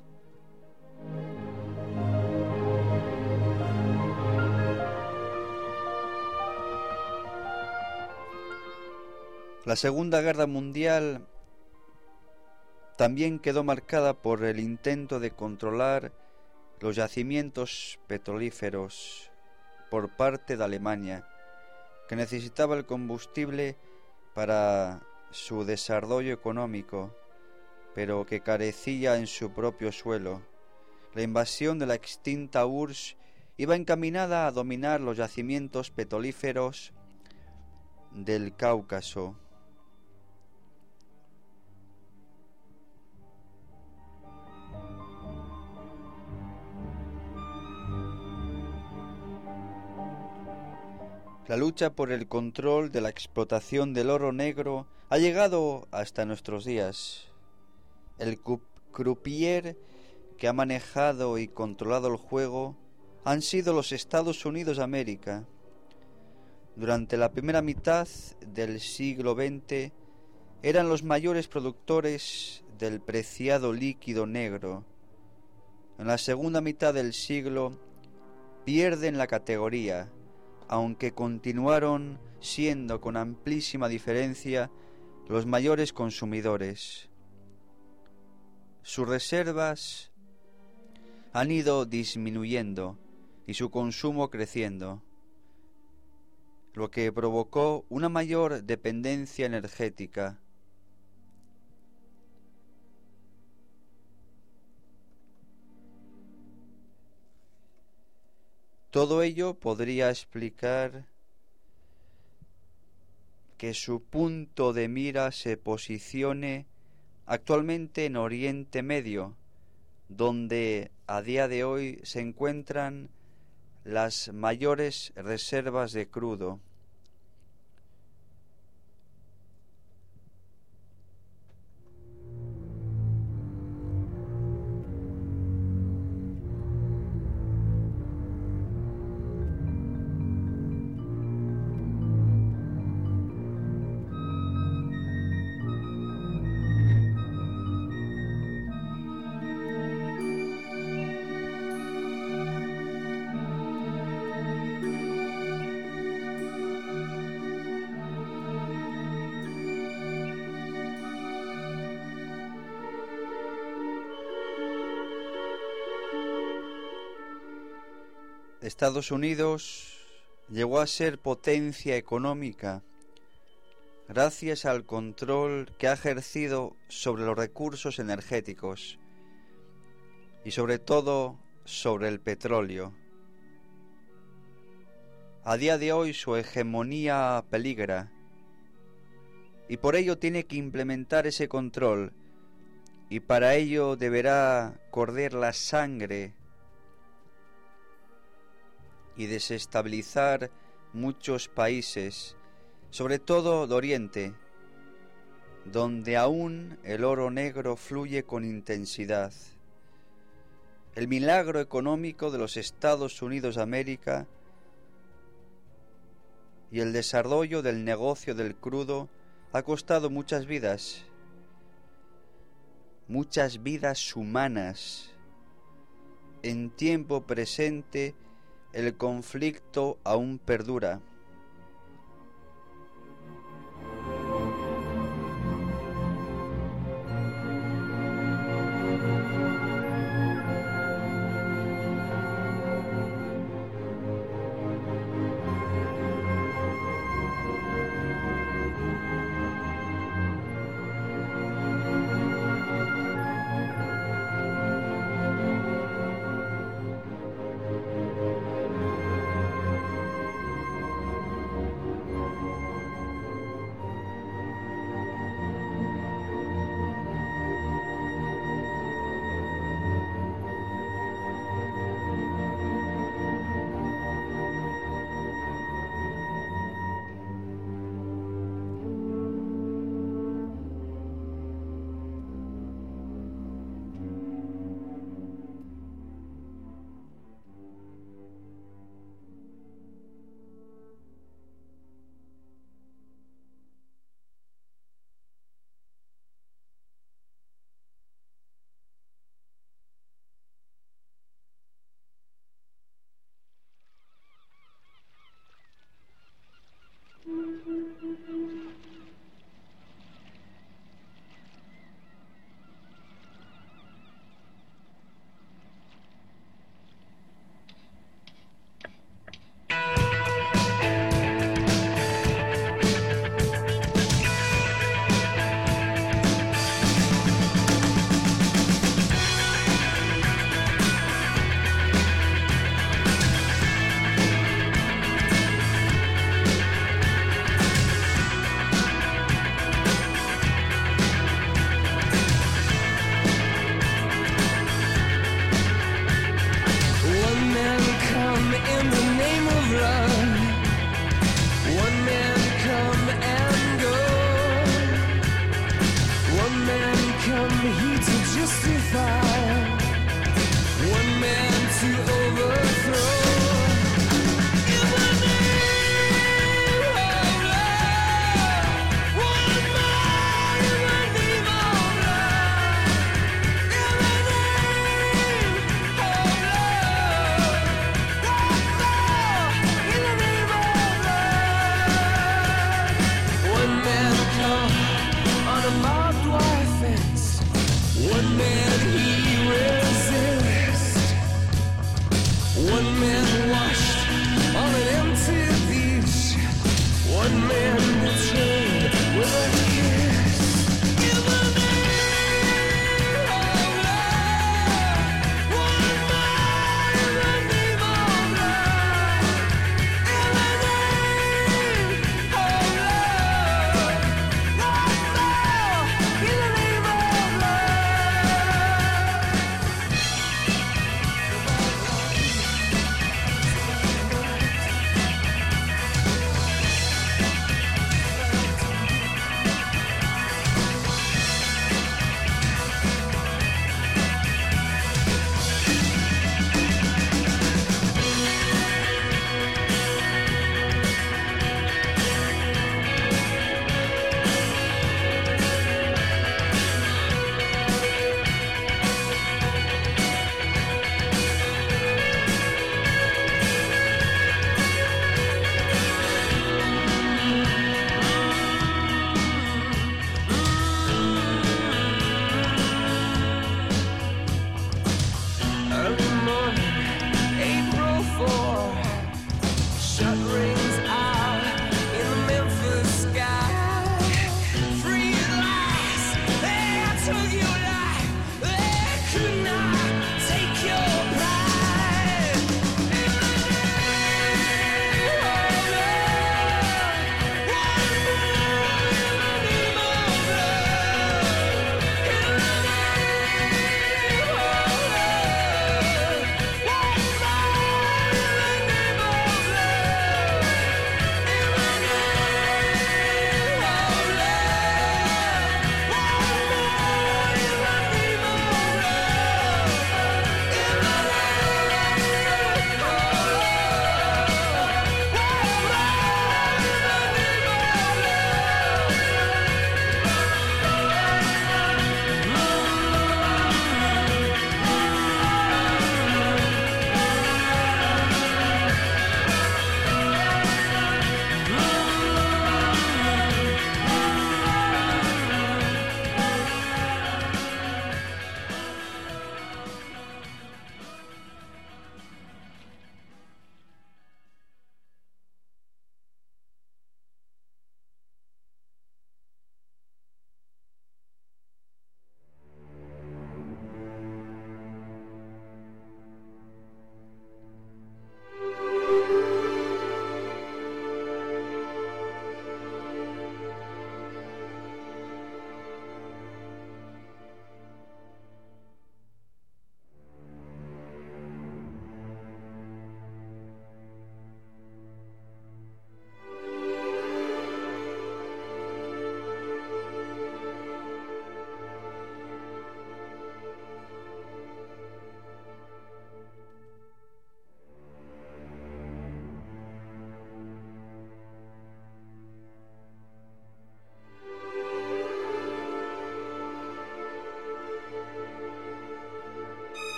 La Segunda Guerra Mundial también quedó marcada por el intento de controlar los yacimientos petrolíferos por parte de Alemania, que necesitaba el combustible para su desarrollo económico, pero que carecía en su propio suelo. La invasión de la extinta U R S S iba encaminada a dominar los yacimientos petrolíferos del Cáucaso. La lucha por el control de la explotación del oro negro ha llegado hasta nuestros días. El croupier que ha manejado y controlado el juego han sido los Estados Unidos de América. Durante la primera mitad del siglo veinte eran los mayores productores del preciado líquido negro. En la segunda mitad del siglo pierden la categoría, aunque continuaron siendo con amplísima diferencia los mayores consumidores. Sus reservas han ido disminuyendo y su consumo creciendo, lo que provocó una mayor dependencia energética. Todo ello podría explicar que su punto de mira se posicione actualmente en Oriente Medio, donde a día de hoy se encuentran las mayores reservas de crudo. Estados Unidos llegó a ser potencia económica gracias al control que ha ejercido sobre los recursos energéticos y sobre todo sobre el petróleo. A día de hoy su hegemonía peligra y por ello tiene que implementar ese control, y para ello deberá correr la sangre y desestabilizar muchos países, sobre todo de Oriente, donde aún el oro negro fluye con intensidad. El milagro económico de los Estados Unidos de América y el desarrollo del negocio del crudo ha costado muchas vidas, muchas vidas humanas. En tiempo presente, el conflicto aún perdura.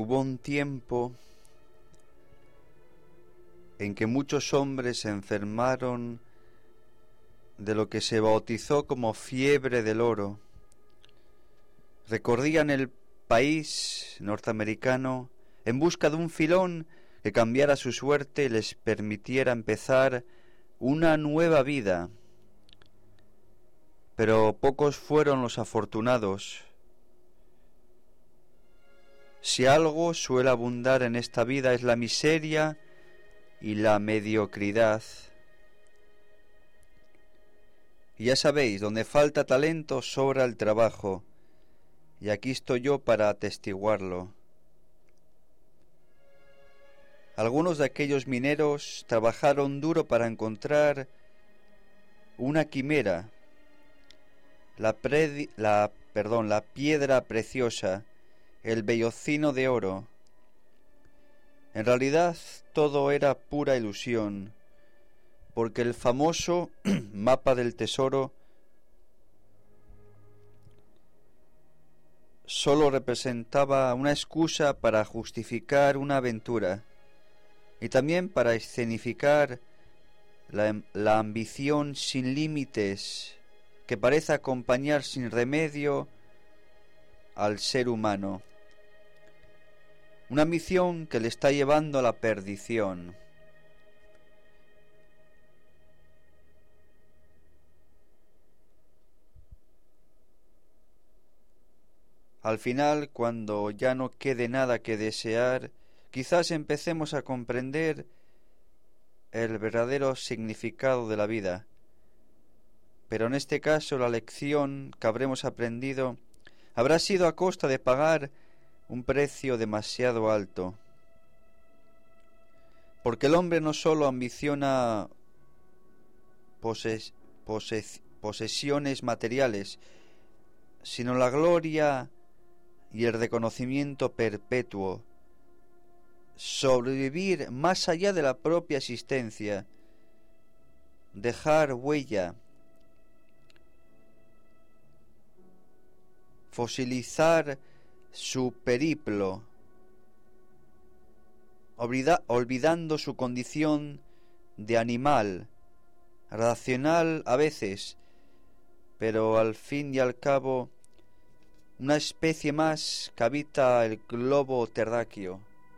hubo un tiempo en que muchos hombres se enfermaron de lo que se bautizó como fiebre del oro. Recorrían el país norteamericano en busca de un filón que cambiara su suerte y les permitiera empezar una nueva vida. Pero pocos fueron los afortunados. Si algo suele abundar en esta vida es la miseria y la mediocridad. Y ya sabéis, donde falta talento sobra el trabajo, y aquí estoy yo para atestiguarlo. Algunos de aquellos mineros trabajaron duro para encontrar una quimera, la, predi- la, perdón, la piedra preciosa, el vellocino de oro. En realidad todo era pura ilusión, porque el famoso mapa del tesoro solo representaba una excusa para justificar una aventura y también para escenificar la, la ambición sin límites que parece acompañar sin remedio al ser humano. Una ambición que le está llevando a la perdición. Al final, cuando ya no quede nada que desear, quizás empecemos a comprender el verdadero significado de la vida. Pero en este caso la lección que habremos aprendido habrá sido a costa de pagar un precio demasiado alto. Porque el hombre no solo ambiciona poses- poses- posesiones materiales, sino la gloria y el reconocimiento perpetuo, sobrevivir más allá de la propia existencia, dejar huella, fosilizar su periplo, olvida, olvidando su condición de animal, racional a veces, pero al fin y al cabo una especie más que habita el globo terráqueo.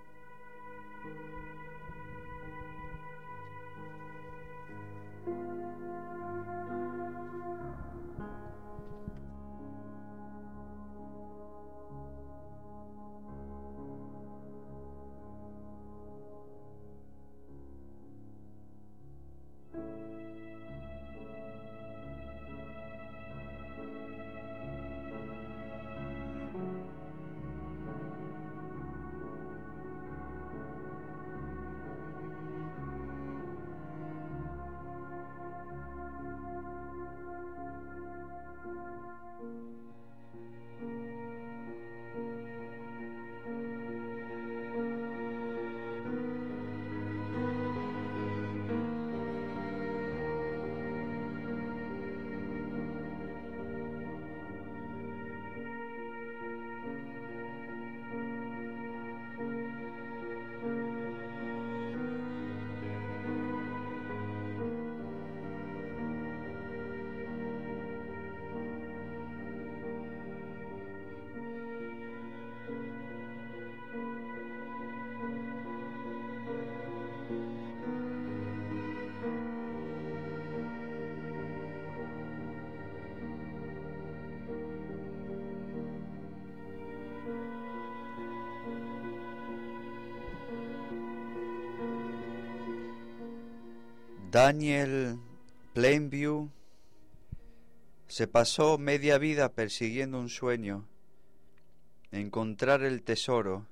Daniel Plainview se pasó media vida persiguiendo un sueño, encontrar el tesoro,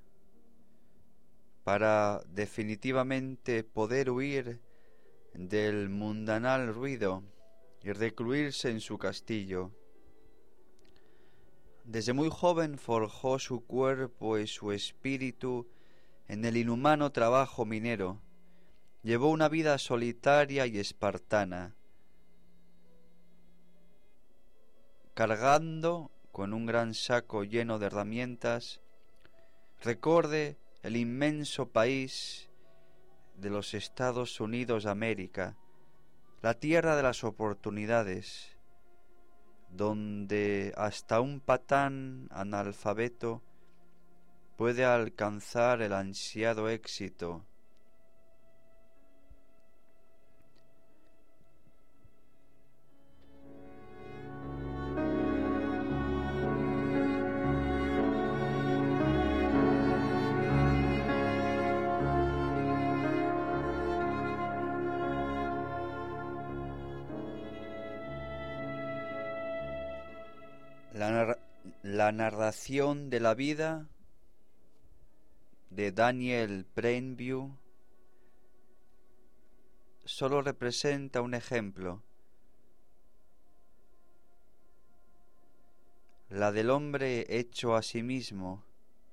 para definitivamente poder huir del mundanal ruido y recluirse en su castillo. Desde muy joven forjó su cuerpo y su espíritu en el inhumano trabajo minero. Llevó una vida solitaria y espartana, cargando con un gran saco lleno de herramientas Recorde el inmenso país de los Estados Unidos de América, la tierra de las oportunidades, donde hasta un patán analfabeto puede alcanzar el ansiado éxito. La, nar la narración de la vida de Daniel Plainview solo representa un ejemplo, la del hombre hecho a sí mismo,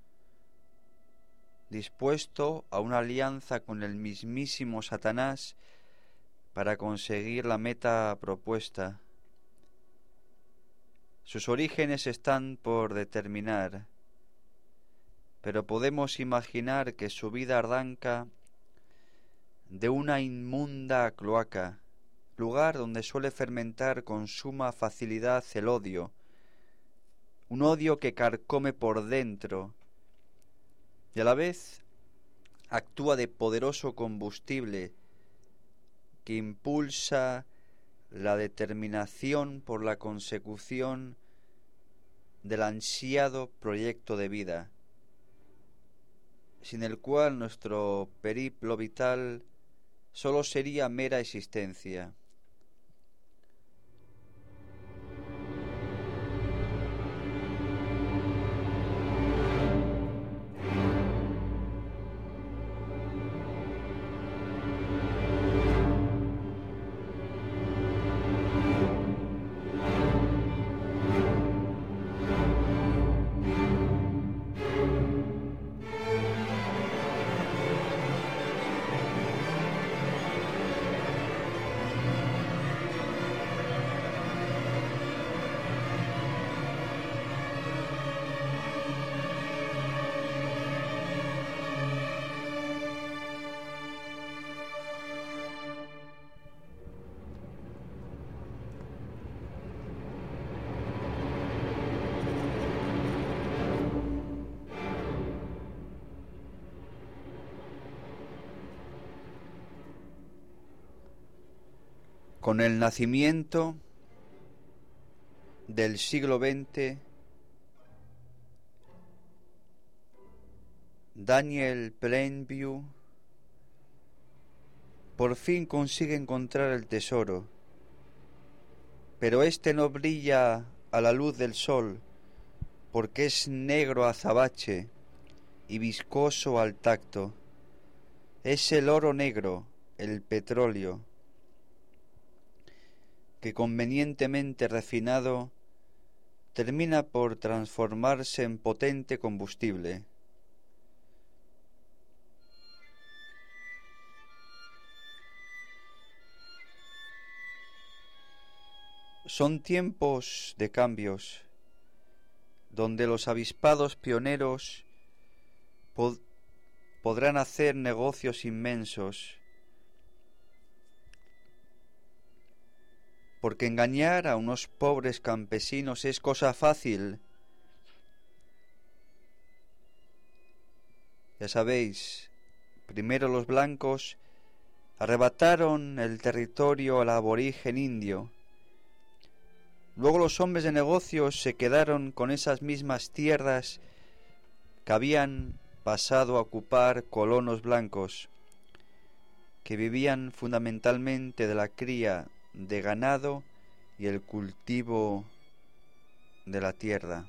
dispuesto a una alianza con el mismísimo Satanás para conseguir la meta propuesta. Sus orígenes están por determinar, pero podemos imaginar que su vida arranca de una inmunda cloaca, lugar donde suele fermentar con suma facilidad el odio, un odio que carcome por dentro y a la vez actúa de poderoso combustible que impulsa la determinación por la consecución del ansiado proyecto de vida, sin el cual nuestro periplo vital solo sería mera existencia. Con el nacimiento del siglo veinte, Daniel Plainview por fin consigue encontrar el tesoro, pero este no brilla a la luz del sol, porque es negro azabache y viscoso al tacto. Es el oro negro, el petróleo, que convenientemente refinado termina por transformarse en potente combustible. Son tiempos de cambios, donde los avispados pioneros pod- podrán hacer negocios inmensos, porque engañar a unos pobres campesinos es cosa fácil. Ya sabéis, primero los blancos arrebataron el territorio al aborigen indio. Luego los hombres de negocios se quedaron con esas mismas tierras que habían pasado a ocupar colonos blancos, que vivían fundamentalmente de la cría de ganado y el cultivo de la tierra.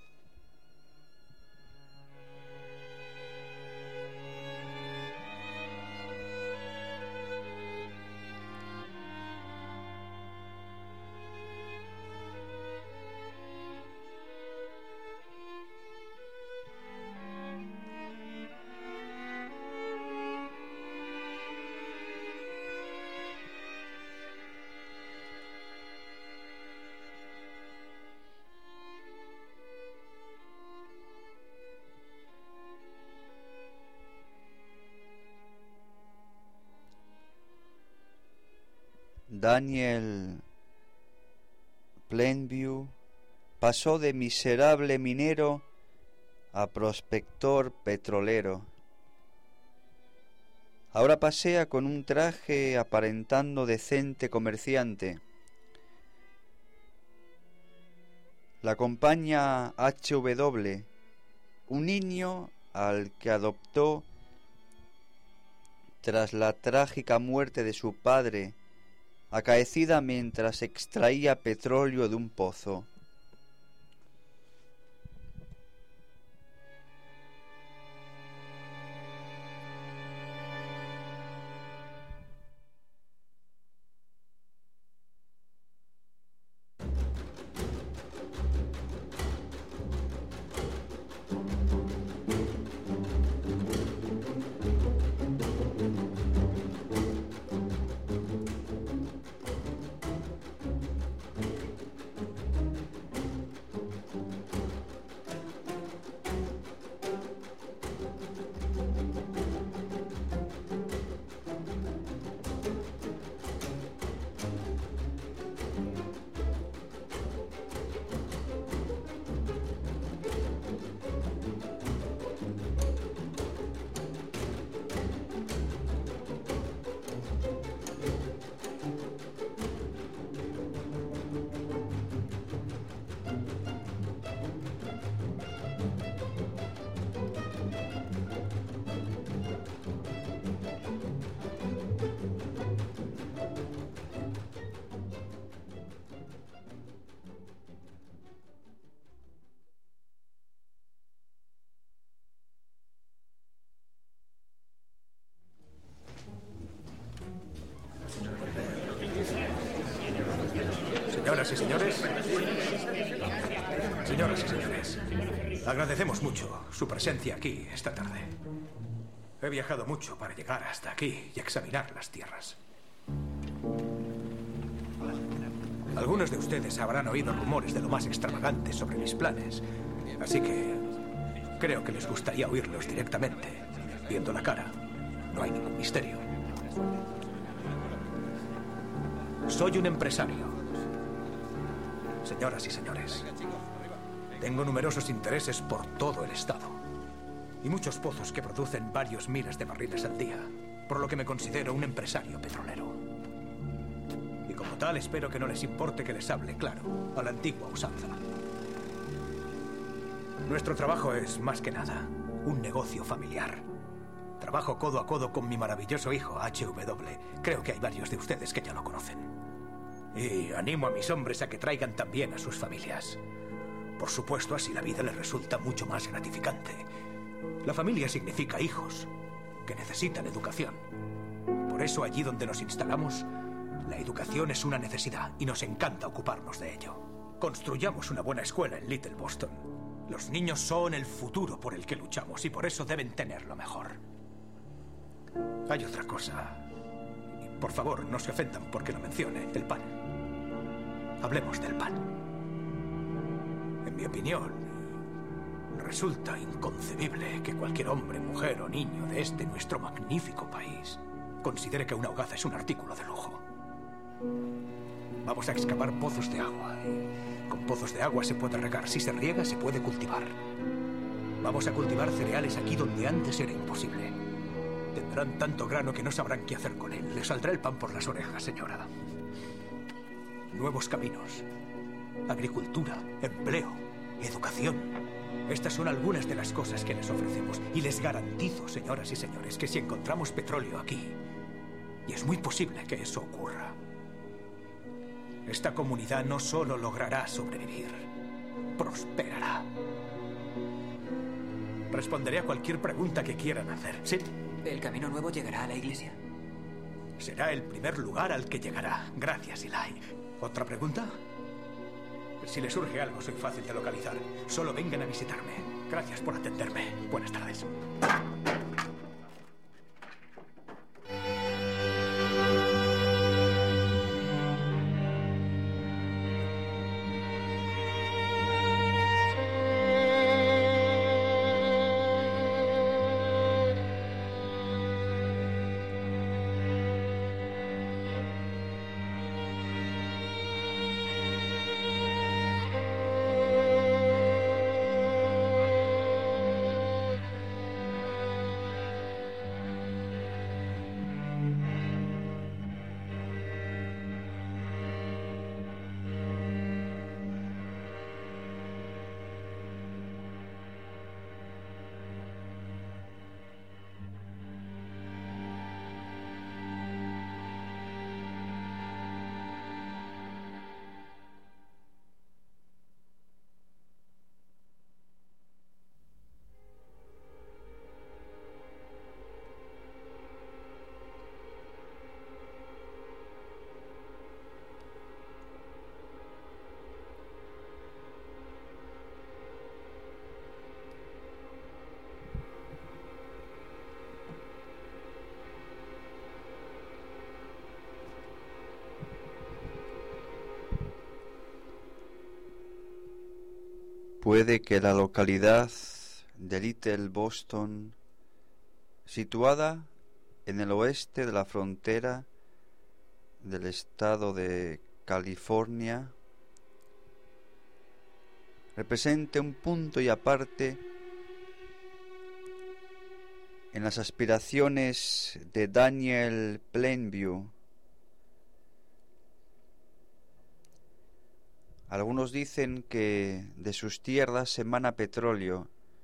Daniel Plainview pasó de miserable minero a prospector petrolero. Ahora pasea con un traje aparentando decente comerciante. La acompaña H W, un niño al que adoptó tras la trágica muerte de su padre, acaecida mientras extraía petróleo de un pozo. Señoras y señores, señoras y señores, agradecemos mucho su presencia aquí esta tarde. He viajado mucho para llegar hasta aquí y examinar las tierras. Algunos de ustedes habrán oído rumores de lo más extravagantes sobre mis planes, así que creo que les gustaría oírlos directamente. Viendo la cara, no hay ningún misterio. Soy un empresario. Señoras y señores, tengo numerosos intereses por todo el estado y muchos pozos que producen varios miles de barriles al día, por lo que me considero un empresario petrolero. Y como tal, espero que no les importe que les hable claro, a la antigua usanza. Nuestro trabajo es, más que nada, un negocio familiar. Trabajo codo a codo con mi maravilloso hijo, H W. Creo que hay varios de ustedes que ya lo conocen. Y animo a mis hombres a que traigan también a sus familias. Por supuesto, así la vida les resulta mucho más gratificante. La familia significa hijos, que necesitan educación. Por eso, allí donde nos instalamos, la educación es una necesidad y nos encanta ocuparnos de ello. Construyamos una buena escuela en Little Boston. Los niños son el futuro por el que luchamos y por eso deben tenerlo mejor. Hay otra cosa. Por favor, no se ofendan porque lo mencione. El pan. Hablemos del pan. En mi opinión, resulta inconcebible que cualquier hombre, mujer o niño de este nuestro magnífico país considere que una hogaza es un artículo de lujo. Vamos a excavar pozos de agua. Y con pozos de agua se puede regar. Si se riega, se puede cultivar. Vamos a cultivar cereales aquí donde antes era imposible. Tendrán tanto grano que no sabrán qué hacer con él. Les saldrá el pan por las orejas, señora. Nuevos caminos, agricultura, empleo, educación. Estas son algunas de las cosas que les ofrecemos. Y les garantizo, señoras y señores, que si encontramos petróleo aquí, y es muy posible que eso ocurra, esta comunidad no solo logrará sobrevivir, prosperará. Responderé a cualquier pregunta que quieran hacer. ¿Sí? ¿El camino nuevo llegará a la iglesia? Será el primer lugar al que llegará. Gracias, Eli. ¿Otra pregunta? Si les surge algo, soy fácil de localizar. Solo vengan a visitarme. Gracias por atenderme. Buenas tardes. puede que la localidad de Little Boston, situada en el oeste de la frontera del estado de California, represente un punto y aparte en las aspiraciones de Daniel Plainview. Algunos dicen que de sus tierras emana petróleo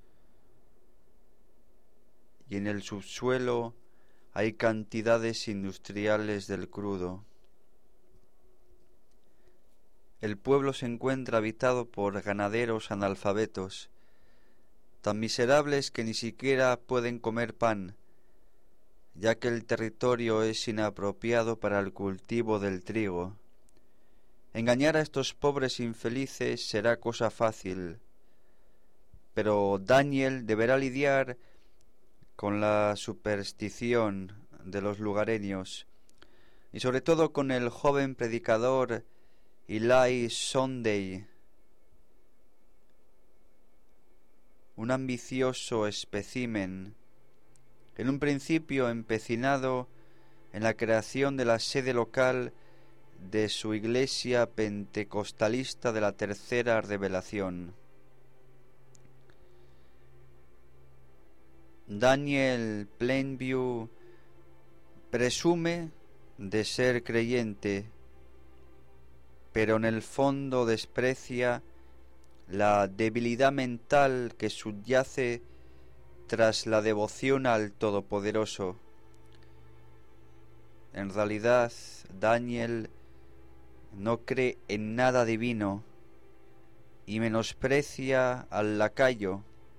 y en el subsuelo hay cantidades industriales del crudo. El pueblo se encuentra habitado por ganaderos analfabetos, tan miserables que ni siquiera pueden comer pan, ya que el territorio es inapropiado para el cultivo del trigo. Engañar a estos pobres infelices será cosa fácil, pero Daniel deberá lidiar con la superstición de los lugareños y sobre todo con el joven predicador Eli Sunday, un ambicioso espécimen, en un principio empecinado en la creación de la sede local de su iglesia pentecostalista de la Tercera Revelación. Daniel Plainview presume de ser creyente, pero en el fondo desprecia la debilidad mental que subyace tras la devoción al Todopoderoso. En realidad, Daniel no cree en nada divino y menosprecia al lacayo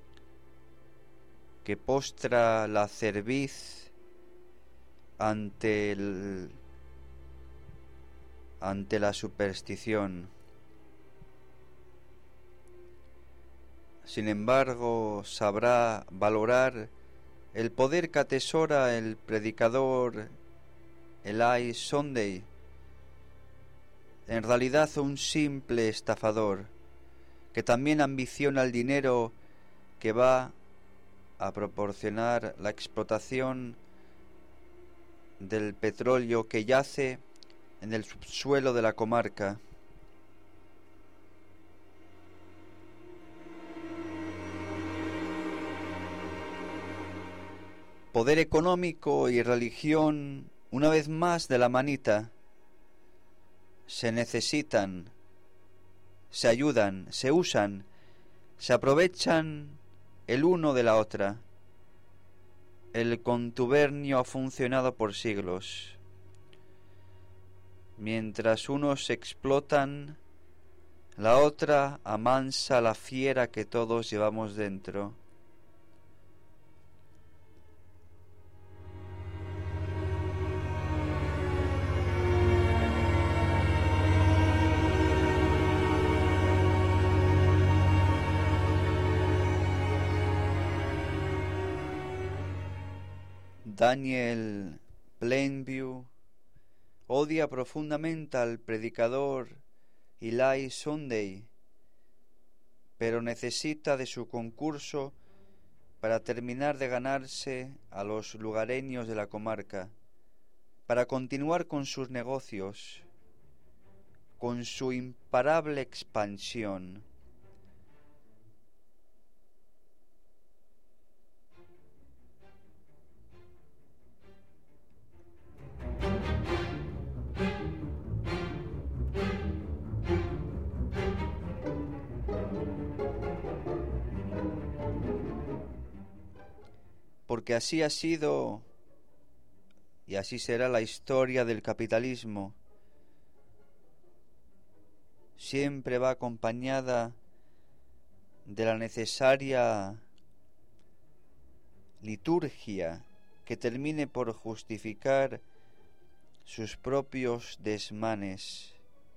que postra la cerviz ante el, ante la superstición. Sin embargo, sabrá valorar el poder que atesora el predicador Eli Sunday, en realidad un simple estafador que también ambiciona el dinero que va a proporcionar la explotación del petróleo que yace en el subsuelo de la comarca. Poder económico y religión, una vez más de la manita, se necesitan, se ayudan, se usan, se aprovechan el uno de la otra. El contubernio ha funcionado por siglos. Mientras unos explotan, la otra amansa la fiera que todos llevamos dentro. Daniel Plainview odia profundamente al predicador Eli Sunday, pero necesita de su concurso para terminar de ganarse a los lugareños de la comarca, para continuar con sus negocios, con su imparable expansión. Porque así ha sido y así será la historia del capitalismo. Siempre va acompañada de la necesaria liturgia que termine por justificar sus propios desmanes.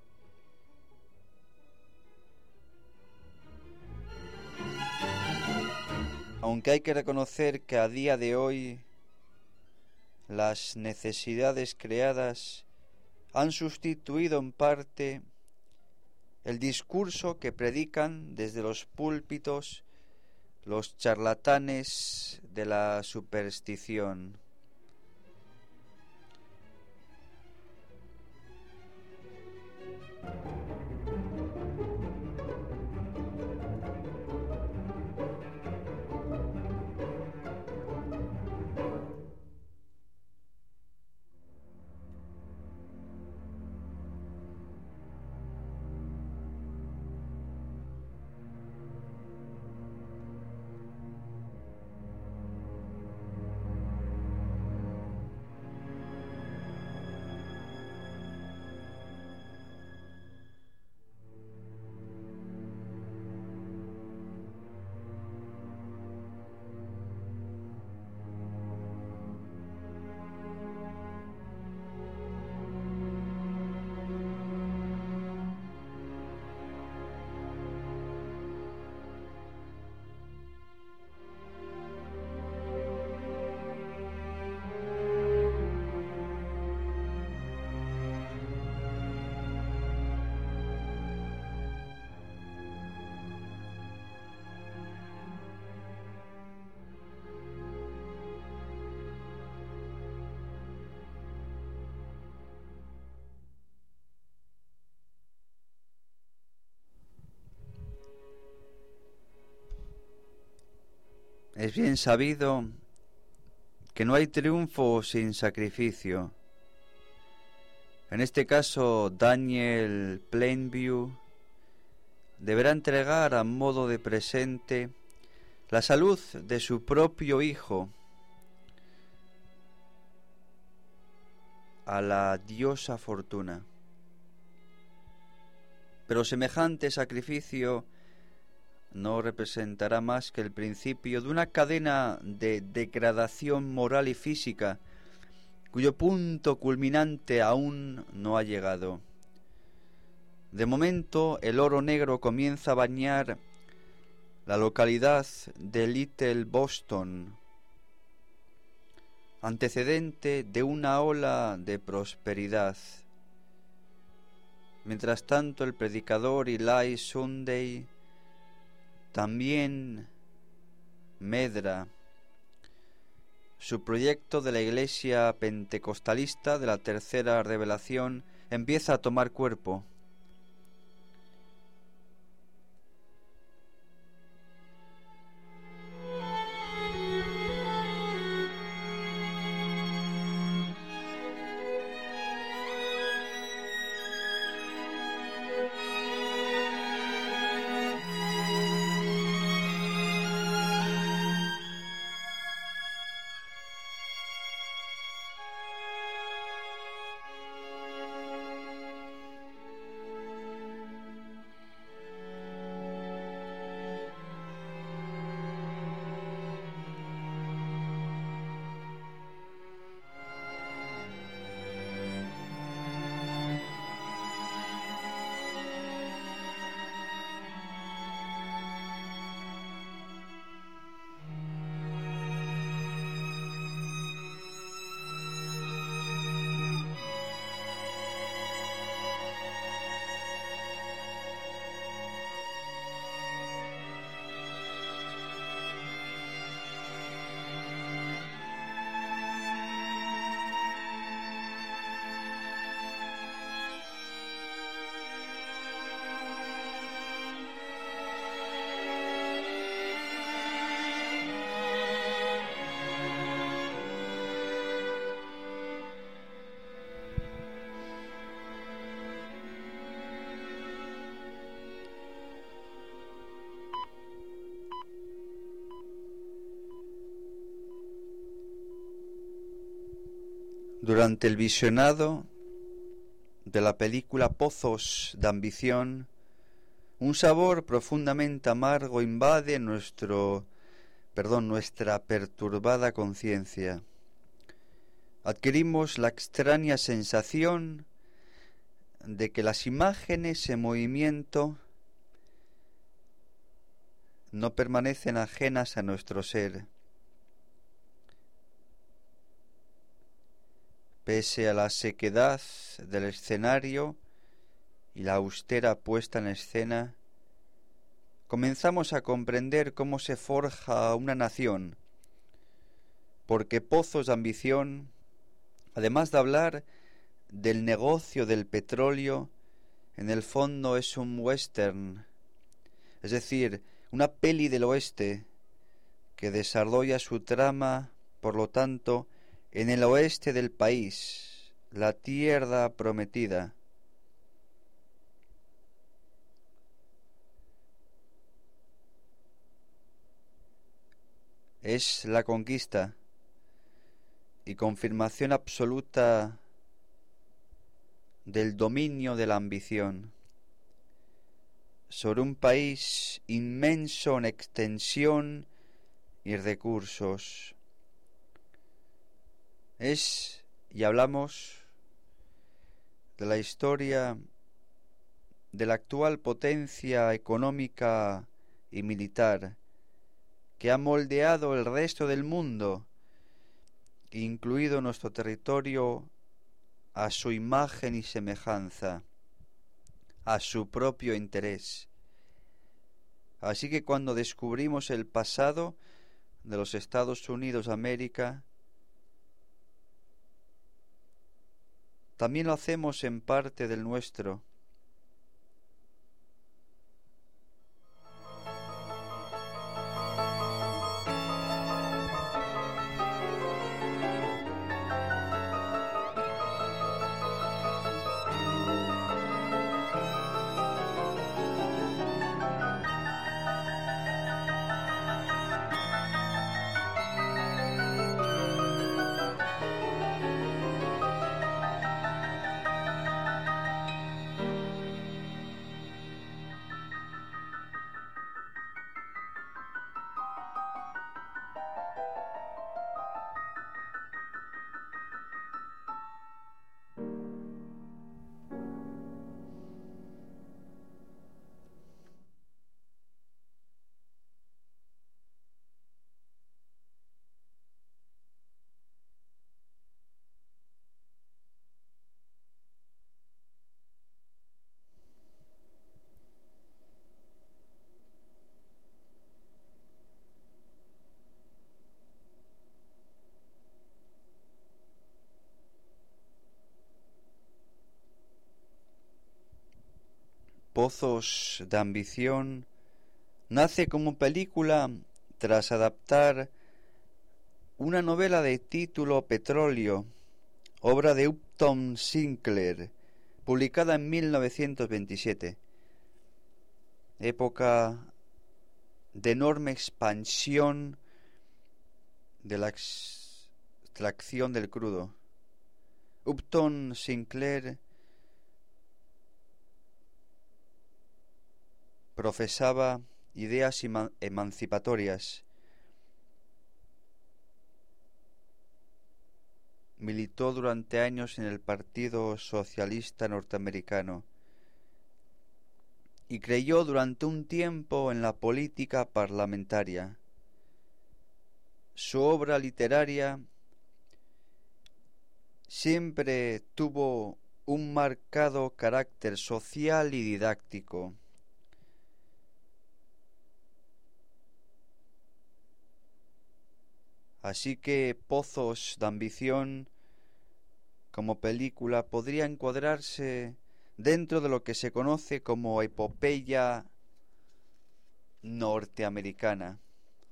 Aunque hay que reconocer que a día de hoy las necesidades creadas han sustituido en parte el discurso que predican desde los púlpitos los charlatanes de la superstición. Es bien sabido que no hay triunfo sin sacrificio. En este caso, Daniel Plainview deberá entregar a modo de presente la salud de su propio hijo a la diosa Fortuna. Pero semejante sacrificio no representará más que el principio de una cadena de degradación moral y física cuyo punto culminante aún no ha llegado. De momento, el oro negro comienza a bañar la localidad de Little Boston, antecedente de una ola de prosperidad. Mientras tanto, el predicador Eli Sunday también medra. Su proyecto de la iglesia pentecostalista de la tercera revelación empieza a tomar cuerpo. Durante el visionado de la película Pozos de Ambición, un sabor profundamente amargo invade nuestro, perdón, nuestra perturbada conciencia. Adquirimos la extraña sensación de que las imágenes en movimiento no permanecen ajenas a nuestro ser. Pese a la sequedad del escenario y la austera puesta en escena, comenzamos a comprender cómo se forja una nación, porque Pozos de Ambición, además de hablar del negocio del petróleo, en el fondo es un western, es decir, una peli del oeste que desarrolla su trama, por lo tanto, en el oeste del país, la tierra prometida. Es la conquista y confirmación absoluta del dominio de la ambición sobre un país inmenso en extensión y recursos. Es, y hablamos de la historia de la actual potencia económica y militar que ha moldeado el resto del mundo, incluido nuestro territorio, a su imagen y semejanza, a su propio interés. Así que cuando descubrimos el pasado de los Estados Unidos de América, también lo hacemos en parte del nuestro. Pozos de Ambición nace como película tras adaptar una novela de título Petróleo, obra de Upton Sinclair, publicada en mil novecientos veintisiete, época de enorme expansión de la extracción del crudo. Upton Sinclair profesaba ideas emancipatorias, militó durante años en el Partido Socialista Norteamericano y creyó durante un tiempo en la política parlamentaria. Su obra literaria siempre tuvo un marcado carácter social y didáctico. Así que Pozos de Ambición, como película, podría encuadrarse dentro de lo que se conoce como epopeya norteamericana.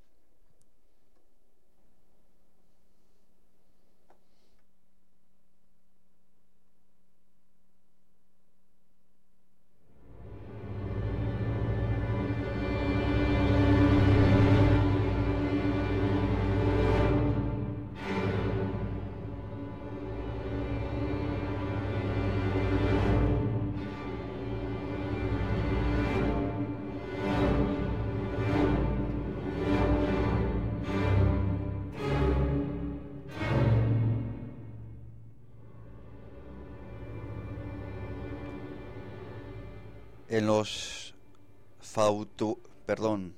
En los fautu, perdón,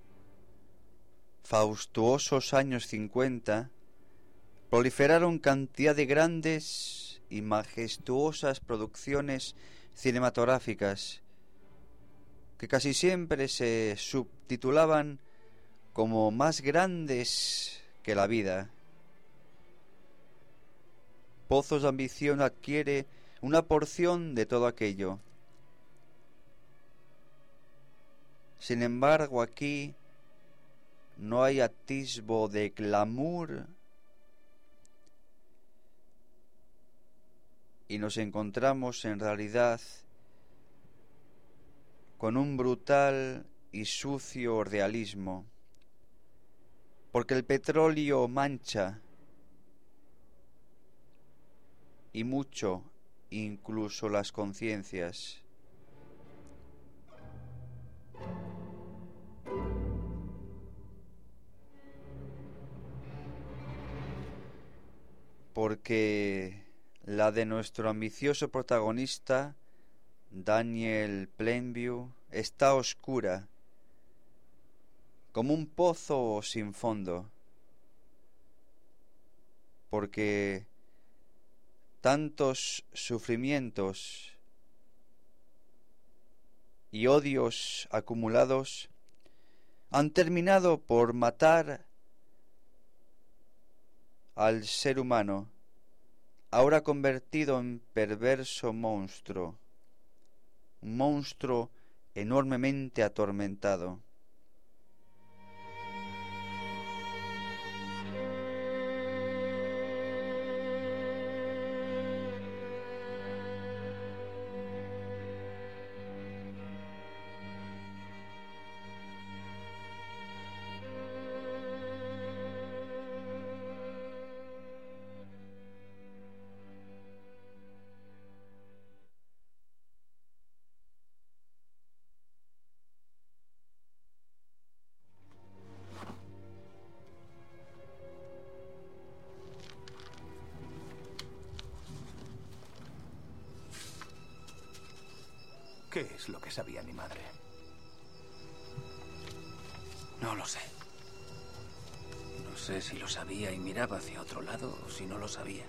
faustuosos años cincuenta proliferaron cantidad de grandes y majestuosas producciones cinematográficas que casi siempre se subtitulaban como más grandes que la vida. Pozos de Ambición adquiere una porción de todo aquello. Sin embargo, aquí no hay atisbo de glamour y nos encontramos en realidad con un brutal y sucio realismo, porque el petróleo mancha, y mucho, incluso las conciencias. Porque la de nuestro ambicioso protagonista, Daniel Plainview, está oscura, como un pozo sin fondo, porque tantos sufrimientos y odios acumulados han terminado por matar al ser humano, ahora convertido en perverso monstruo, un monstruo enormemente atormentado. ¿Qué es lo que sabía mi madre? No lo sé. No sé si lo sabía y miraba hacia otro lado o si no lo sabía.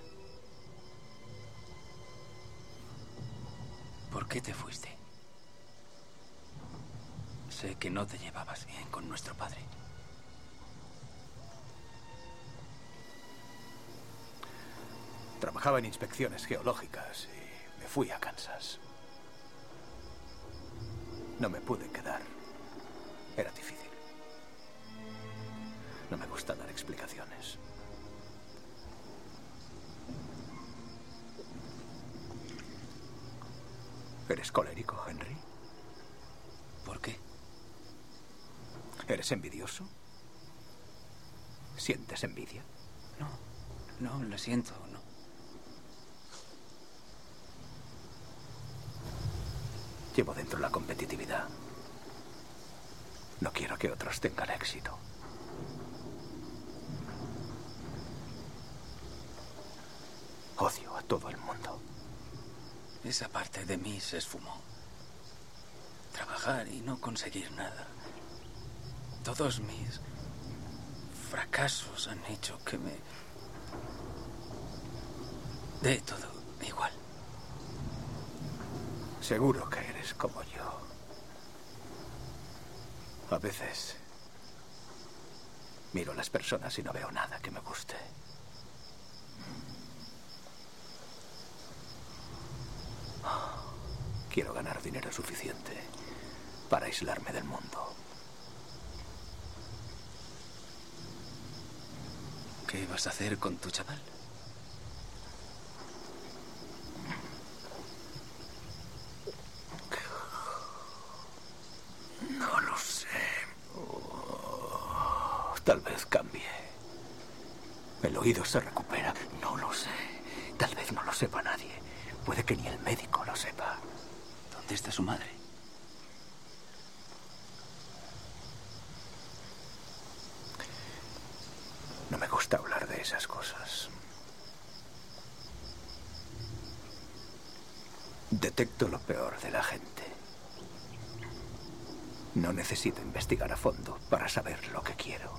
¿Por qué te fuiste? Sé que no te llevabas bien con nuestro padre. Trabajaba en inspecciones geológicas y me fui a Kansas. No me pude quedar. Era difícil. No me gusta dar explicaciones. ¿Eres colérico, Henry? ¿Por qué? ¿Eres envidioso? ¿Sientes envidia? No, no, la siento, no. Llevo dentro la competitividad. No quiero que otros tengan éxito. Odio a todo el mundo. Esa parte de mí se esfumó. Trabajar y no conseguir nada. Todos mis fracasos han hecho que me dé todo igual. Seguro que eres como yo. A veces miro a las personas y no veo nada que me guste. Quiero ganar dinero suficiente para aislarme del mundo. ¿Qué vas a hacer con tu chaval? No lo sé. Oh, tal vez cambie. El oído se recupera. No lo sé. Tal vez no lo sepa nadie. Puede que ni el médico lo sepa. ¿Dónde está su madre? No me gusta hablar de esas cosas. Detecto lo peor de la gente. No necesito investigar a fondo para saber lo que quiero.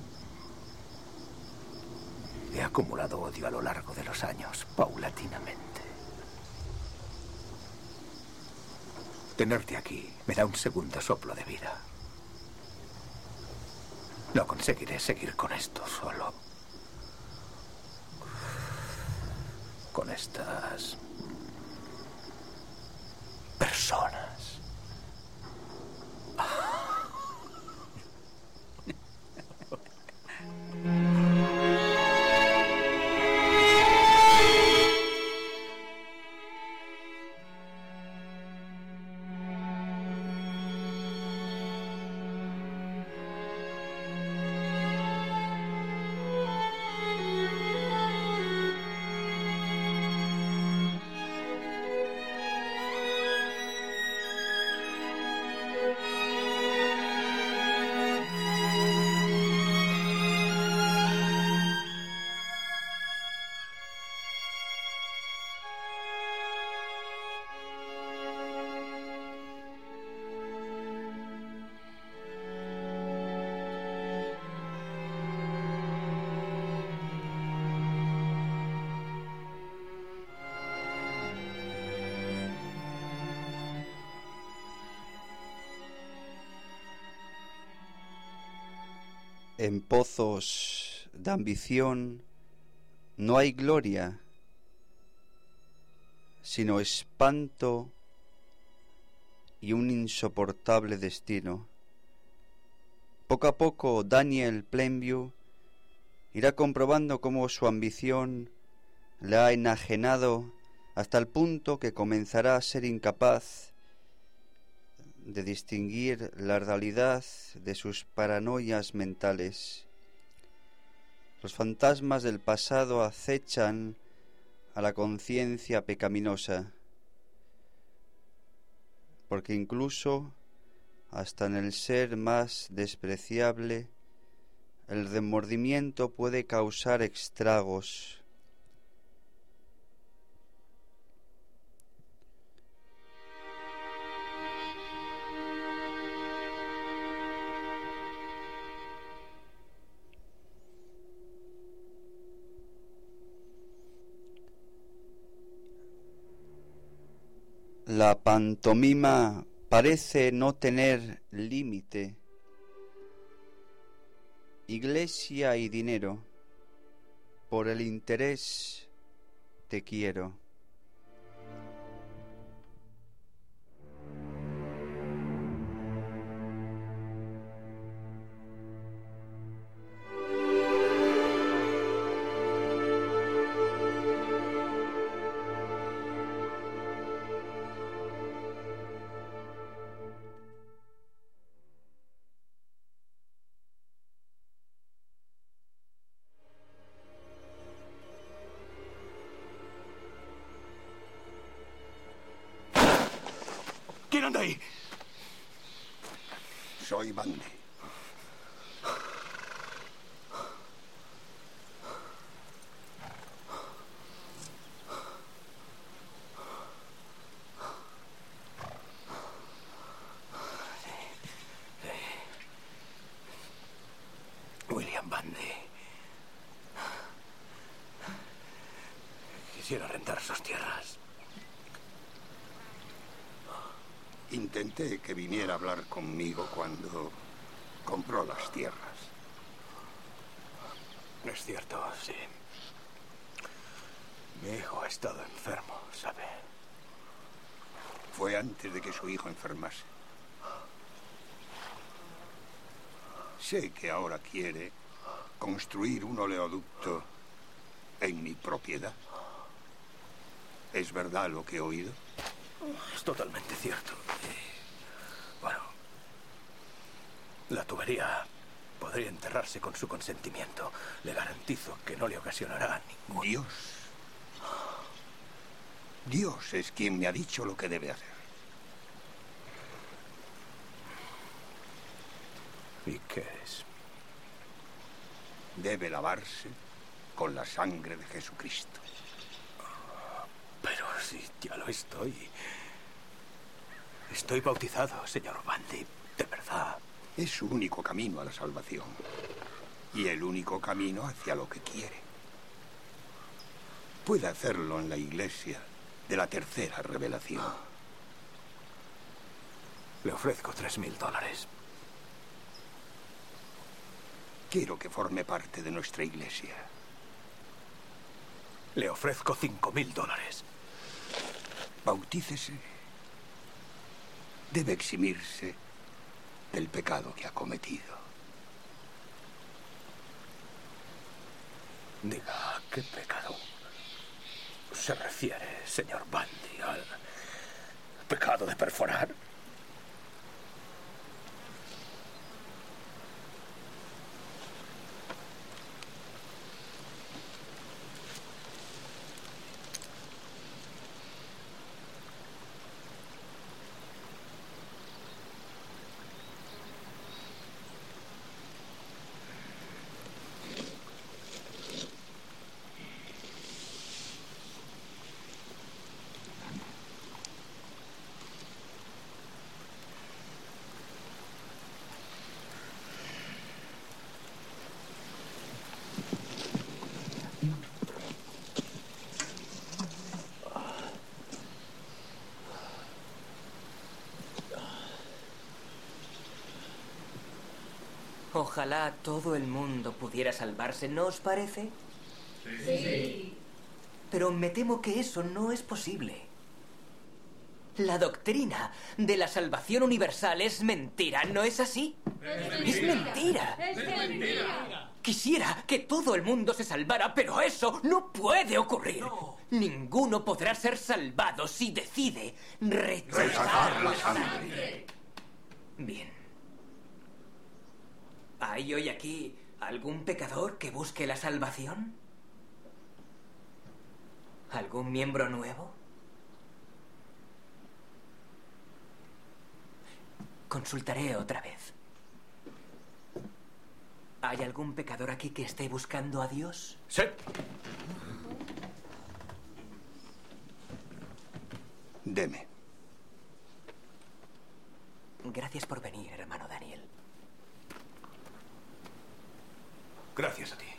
He acumulado odio a lo largo de los años, paulatinamente. Tenerte aquí me da un segundo soplo de vida. No conseguiré seguir con esto solo. Con estas personas. En pozos de ambición no hay gloria, sino espanto y un insoportable destino. Poco a poco Daniel Plainview irá comprobando cómo su ambición le ha enajenado hasta el punto que comenzará a ser incapaz de distinguir la realidad de sus paranoias mentales. Los fantasmas del pasado acechan a la conciencia pecaminosa, porque incluso hasta en el ser más despreciable el remordimiento puede causar estragos. La pantomima parece no tener límite. Iglesia y dinero, por el interés te quiero. ¿Quién anda ahí? Soy Bundy. William Bundy. Quisiera rentar sus tierras. Intenté que viniera a hablar conmigo cuando compró las tierras. Es cierto, sí. Mi hijo ha estado enfermo, ¿sabe? Fue antes de que su hijo enfermase. Sé que ahora quiere construir un oleoducto en mi propiedad. ¿Es verdad lo que he oído? Es totalmente cierto. Bueno, la tubería podría enterrarse con su consentimiento. Le garantizo que no le ocasionará ningún... Dios. Dios es quien me ha dicho lo que debe hacer. ¿Y qué es? Debe lavarse con la sangre de Jesucristo. Pero si ya lo estoy. Estoy bautizado, señor Bundy, de verdad. Es su único camino a la salvación. Y el único camino hacia lo que quiere. Puede hacerlo en la iglesia de la tercera revelación. Le ofrezco tres mil dólares. Quiero que forme parte de nuestra iglesia. Le ofrezco cinco mil dólares. Bautícese. Debe eximirse del pecado que ha cometido. Diga, ¿a qué pecado se refiere, señor Bundy? ¿Al pecado de perforar? Ojalá todo el mundo pudiera salvarse, ¿no os parece? Sí. Pero me temo que eso no es posible. La doctrina de la salvación universal es mentira, ¿no es así? Es mentira. Es mentira. Quisiera que todo el mundo se salvara, pero eso no puede ocurrir. No. Ninguno podrá ser salvado si decide rechazar la sangre. Bien. ¿Hay hoy aquí algún pecador que busque la salvación? ¿Algún miembro nuevo? Consultaré otra vez. ¿Hay algún pecador aquí que esté buscando a Dios? Sí. Deme. Gracias por venir, hermano Daniel. Gracias a ti.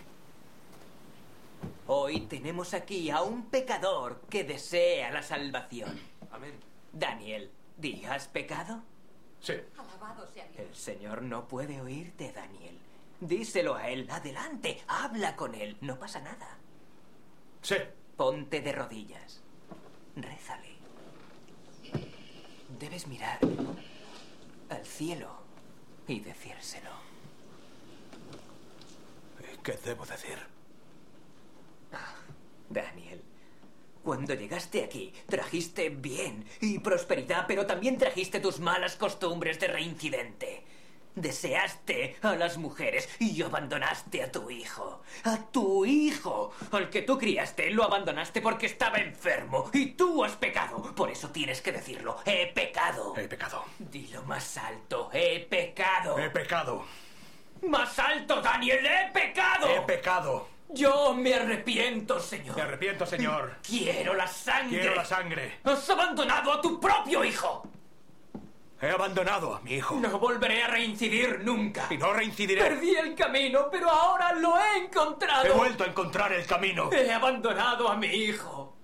Hoy tenemos aquí a un pecador que desea la salvación. Amén. Daniel, ¿di, has pecado? Sí. Alabado sea Dios. El Señor no puede oírte, Daniel. Díselo a él. Adelante, habla con él. No pasa nada. Sí. Ponte de rodillas. Rézale. Debes mirar al cielo y decírselo. ¿Qué debo decir? Ah, Daniel, cuando llegaste aquí, trajiste bien y prosperidad, pero también trajiste tus malas costumbres de reincidente. Deseaste a las mujeres y abandonaste a tu hijo. A tu hijo, al que tú criaste, lo abandonaste porque estaba enfermo y tú has pecado. Por eso tienes que decirlo. He pecado. He pecado. Dilo más alto. He pecado. He pecado. Más alto, Daniel. He pecado. He pecado. Yo me arrepiento, Señor. Me arrepiento, Señor. Quiero la sangre. Quiero la sangre. Has abandonado a tu propio hijo. He abandonado a mi hijo. No volveré a reincidir nunca. Y no reincidiré. Perdí el camino, pero ahora lo he encontrado. He vuelto a encontrar el camino. He abandonado a mi hijo.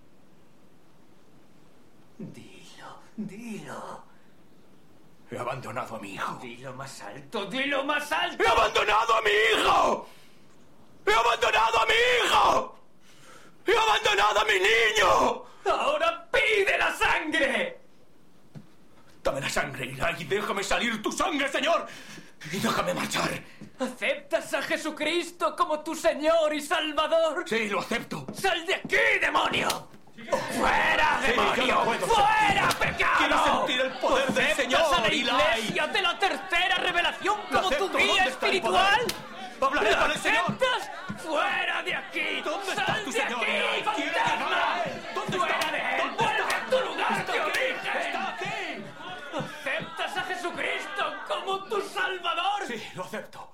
Dilo, dilo. He abandonado a mi hijo. Dilo más alto, dilo más alto. ¡He abandonado a mi hijo! ¡He abandonado a mi hijo! ¡He abandonado a mi niño! ¡Ahora pide la sangre! Dame la sangre, Eli, y déjame salir tu sangre, Señor. Y déjame marchar. ¿Aceptas a Jesucristo como tu Señor y Salvador? Sí, lo acepto. ¡Sal de aquí, demonio! ¡Fuera, Sí, demonio! yo no puedo ¡Fuera, sentir. pecado! Quiero sentir el poder del ¿Aceptas Señor, a la Eli? iglesia de la tercera revelación Lo como acepto. tu guía ¿Dónde está el espiritual? poder? Hablaré con el Señor. ¿Aceptas? ¡Fuera de aquí! ¿Dónde está ¡Sal tu de Señor, aquí, Eli? ¡Quiero llegar fantasma! a él! ¿Dónde ¡Fuera está? de él! ¿Dónde ¡Vuelve está? a tu lugar ¡Está de aquí! origen! ¡Está aquí! ¿Aceptas a Jesucristo como tu Salvador? Sí, lo acepto.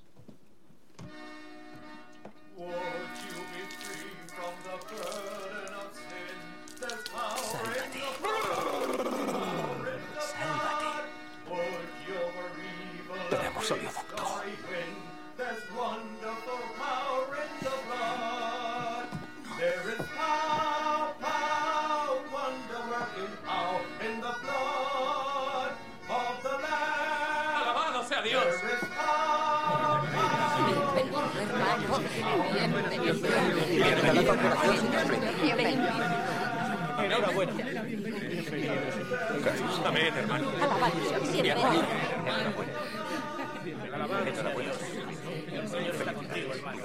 Sálvate. Sálvate. Tenemos oleoducto. Enhorabuena. Amén, hermano. Alabado sea siempre. Enhorabuena. Enhorabuena. El Señor está contigo, hermano.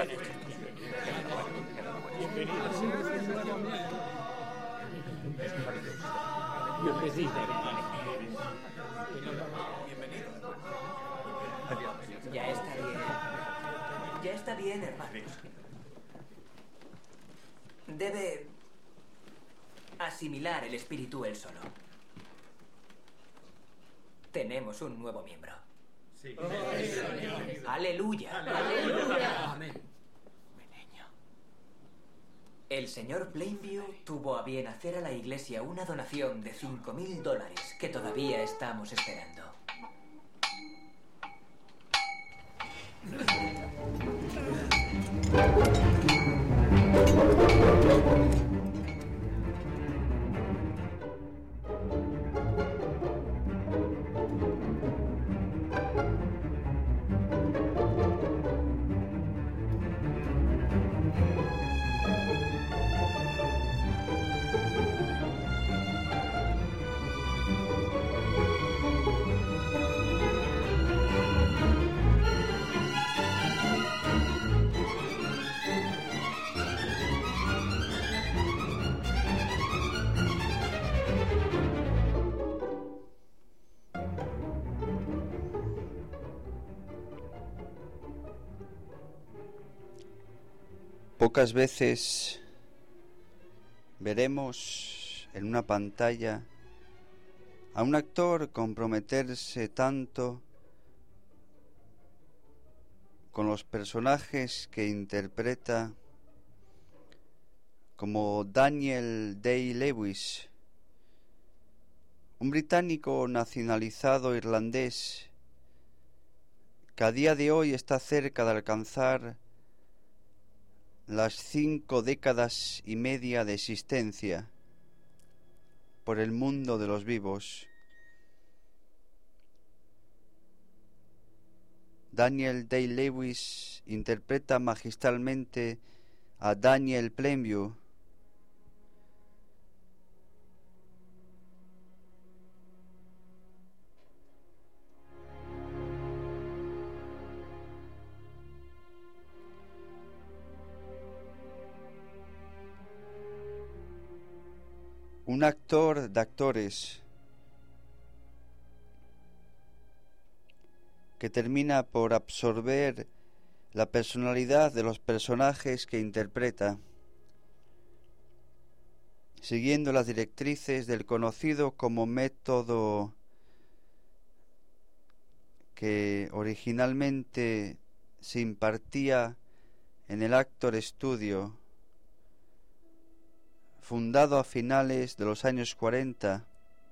Ya está bien. Ya está bien, hermanos. Debe asimilar el espíritu él solo. Tenemos un nuevo miembro. Sí. Aleluya. Aleluya. Amén. Mi niño. El señor Plainview tuvo a bien hacer a la iglesia una donación de cinco mil dólares que todavía estamos esperando. Pocas veces veremos en una pantalla a un actor comprometerse tanto con los personajes que interpreta como Daniel Day-Lewis, un británico nacionalizado irlandés que a día de hoy está cerca de alcanzar las cinco décadas y media de existencia por el mundo de los vivos. Daniel Day-Lewis interpreta magistralmente a Daniel Plainview, un actor de actores que termina por absorber la personalidad de los personajes que interpreta, siguiendo las directrices del conocido como método que originalmente se impartía en el Actor Studio, fundado a finales de los años cuarenta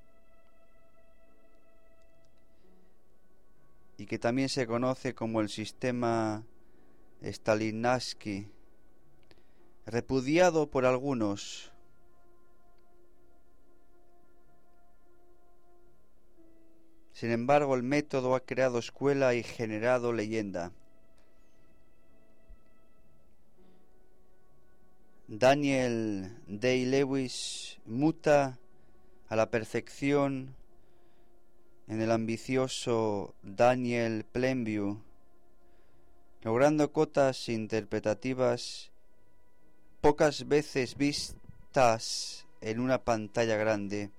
y que también se conoce como el sistema Stanislavski, repudiado por algunos. Sin embargo, el método ha creado escuela y generado leyenda. Daniel Day-Lewis muta a la perfección en el ambicioso Daniel Plainview, logrando cotas interpretativas pocas veces vistas en una pantalla grande,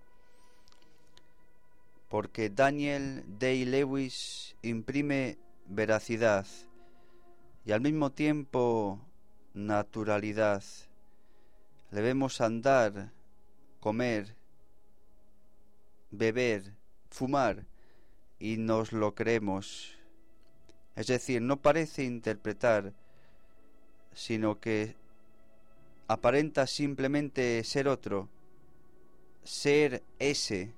porque Daniel Day-Lewis imprime veracidad y al mismo tiempo naturalidad. Le vemos andar, comer, beber, fumar y nos lo creemos. Es decir, no parece interpretar, sino que aparenta simplemente ser otro, ser ese.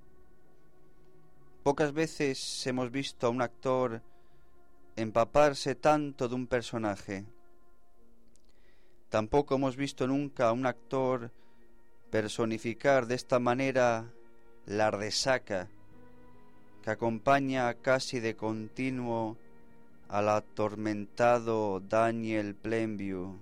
Pocas veces hemos visto a un actor empaparse tanto de un personaje. Tampoco hemos visto nunca a un actor personificar de esta manera la resaca que acompaña casi de continuo al atormentado Daniel Plainview.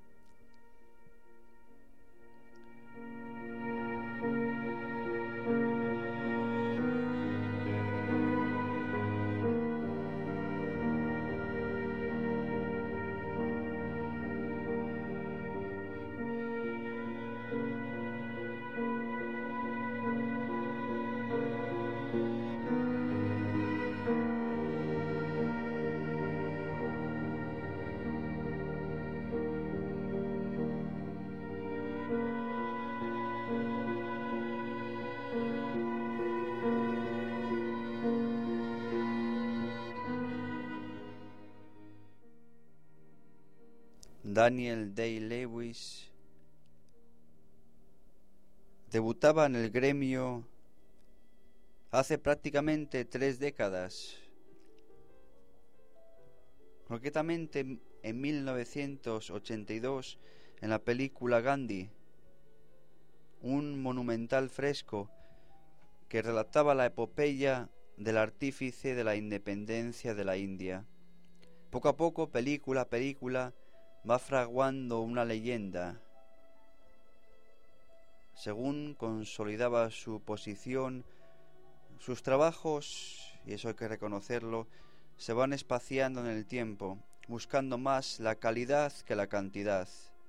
Daniel Day-Lewis debutaba en el gremio hace prácticamente tres décadas, concretamente en mil novecientos ochenta y dos en la película Gandhi, un monumental fresco que relataba la epopeya del artífice de la independencia de la India. Poco a poco, película a película, va fraguando una leyenda. Según consolidaba su posición, sus trabajos, y eso hay que reconocerlo, se van espaciando en el tiempo, buscando más la calidad que la cantidad.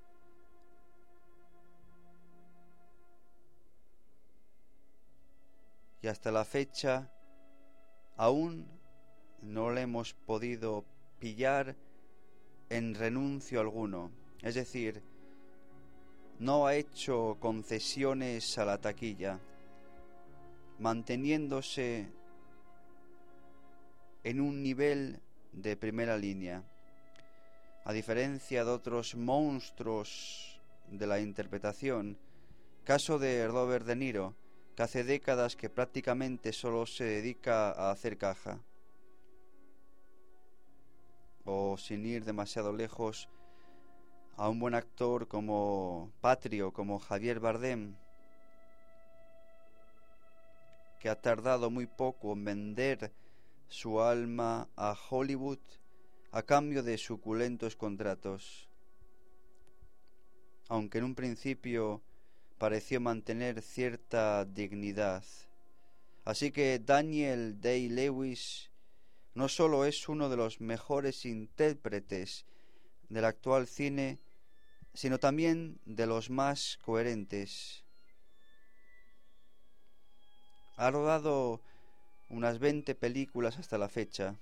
Y hasta la fecha, aún no le hemos podido pillar en renuncio alguno, es decir, no ha hecho concesiones a la taquilla, manteniéndose en un nivel de primera línea, a diferencia de otros monstruos de la interpretación, caso de Robert De Niro, que hace décadas que prácticamente solo se dedica a hacer caja. O, sin ir demasiado lejos, a un buen actor como Patrio, como Javier Bardem, que ha tardado muy poco en vender su alma a Hollywood a cambio de suculentos contratos, aunque en un principio pareció mantener cierta dignidad. Así que Daniel Day-Lewis no solo es uno de los mejores intérpretes del actual cine, sino también de los más coherentes. Ha rodado unas veinte películas hasta la fecha.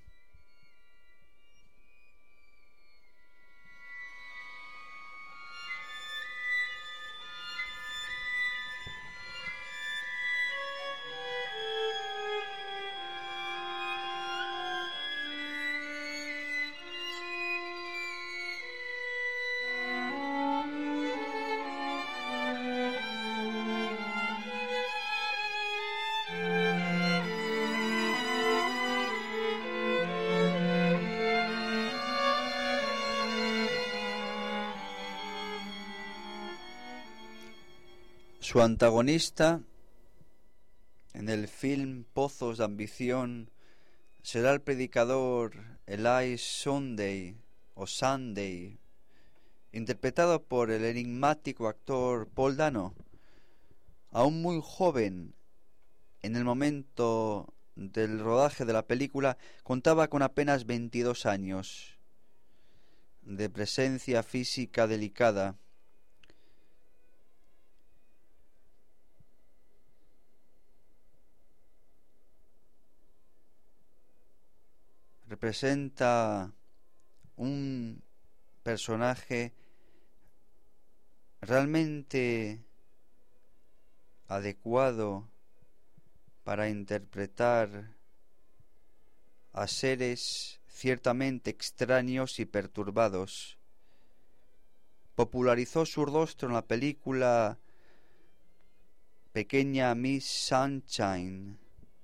Su antagonista en el film Pozos de Ambición será el predicador Eli Sunday o Sunday, interpretado por el enigmático actor Paul Dano, aún muy joven. En el momento del rodaje de la película contaba con apenas veintidós años, de presencia física delicada. Representa un personaje realmente adecuado para interpretar a seres ciertamente extraños y perturbados. Popularizó su rostro en la película Pequeña Miss Sunshine,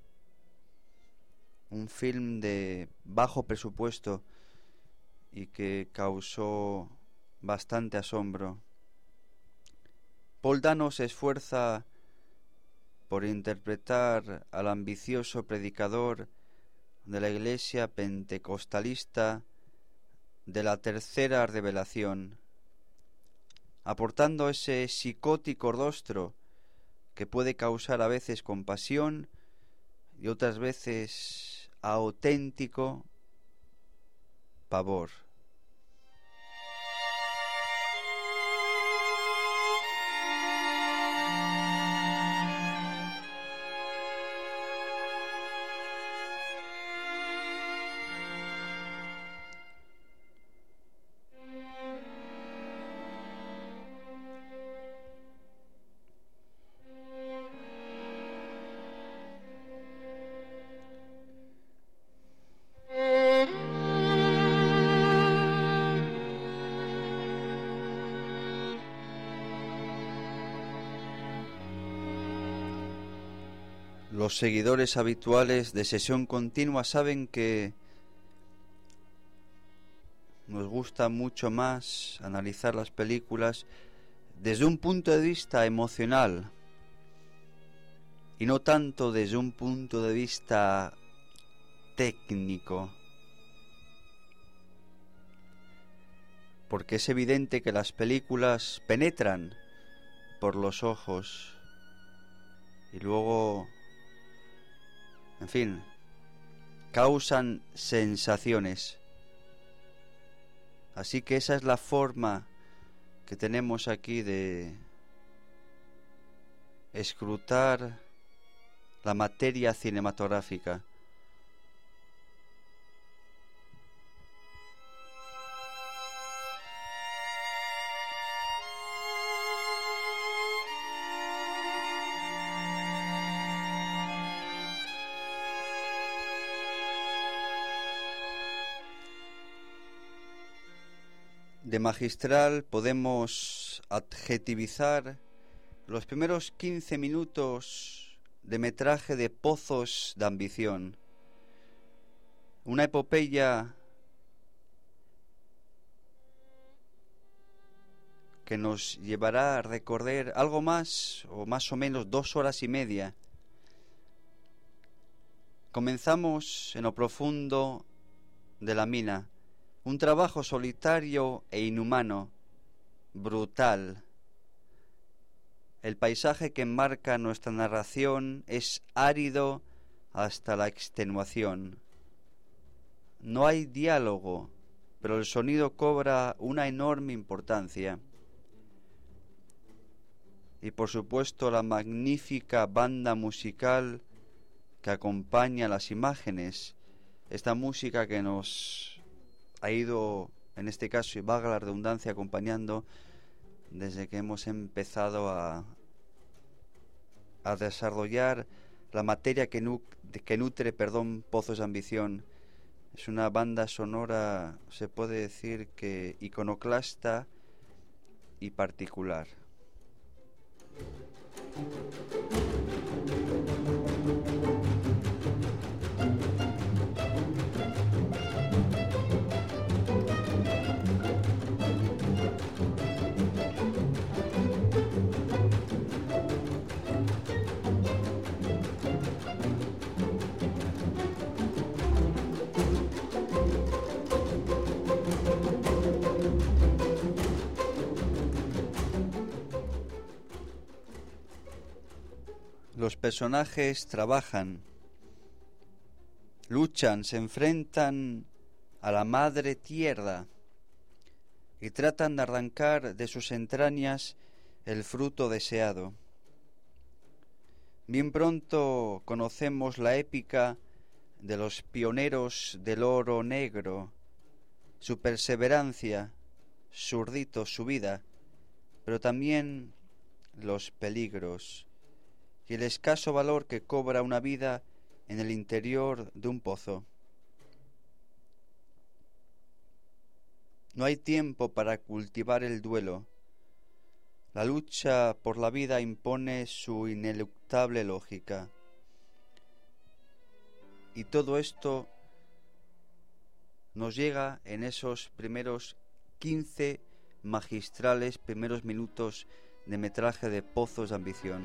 un film de bajo presupuesto y que causó bastante asombro. Paul Dano se esfuerza por interpretar al ambicioso predicador de la iglesia pentecostalista de la tercera revelación, aportando ese psicótico rostro que puede causar a veces compasión y otras veces auténtico pavor. Los seguidores habituales de Sesión Continua saben que nos gusta mucho más analizar las películas desde un punto de vista emocional y no tanto desde un punto de vista técnico. Porque es evidente que las películas penetran por los ojos y luego, en fin, causan sensaciones. Así que esa es la forma que tenemos aquí de escrutar la materia cinematográfica. De magistral podemos adjetivizar los primeros quince minutos de metraje de Pozos de Ambición, una epopeya que nos llevará a recorrer algo más o más o menos dos horas y media. Comenzamos en lo profundo de la mina. Un trabajo solitario e inhumano, brutal. El paisaje que enmarca nuestra narración es árido hasta la extenuación. No hay diálogo, pero el sonido cobra una enorme importancia. Y por supuesto la magnífica banda musical que acompaña las imágenes, esta música que nos ha ido, en este caso, y valga la redundancia, acompañando desde que hemos empezado a, a desarrollar la materia que, nu, que nutre, perdón, Pozos de Ambición. Es una banda sonora, se puede decir que iconoclasta y particular. Los personajes trabajan, luchan, se enfrentan a la madre tierra y tratan de arrancar de sus entrañas el fruto deseado. Bien pronto conocemos la épica de los pioneros del oro negro, su perseverancia, su rito, su vida, pero también los peligros y el escaso valor que cobra una vida en el interior de un pozo. No hay tiempo para cultivar el duelo. La lucha por la vida impone su ineluctable lógica. Y todo esto nos llega en esos primeros quince magistrales primeros minutos de metraje de Pozos de Ambición.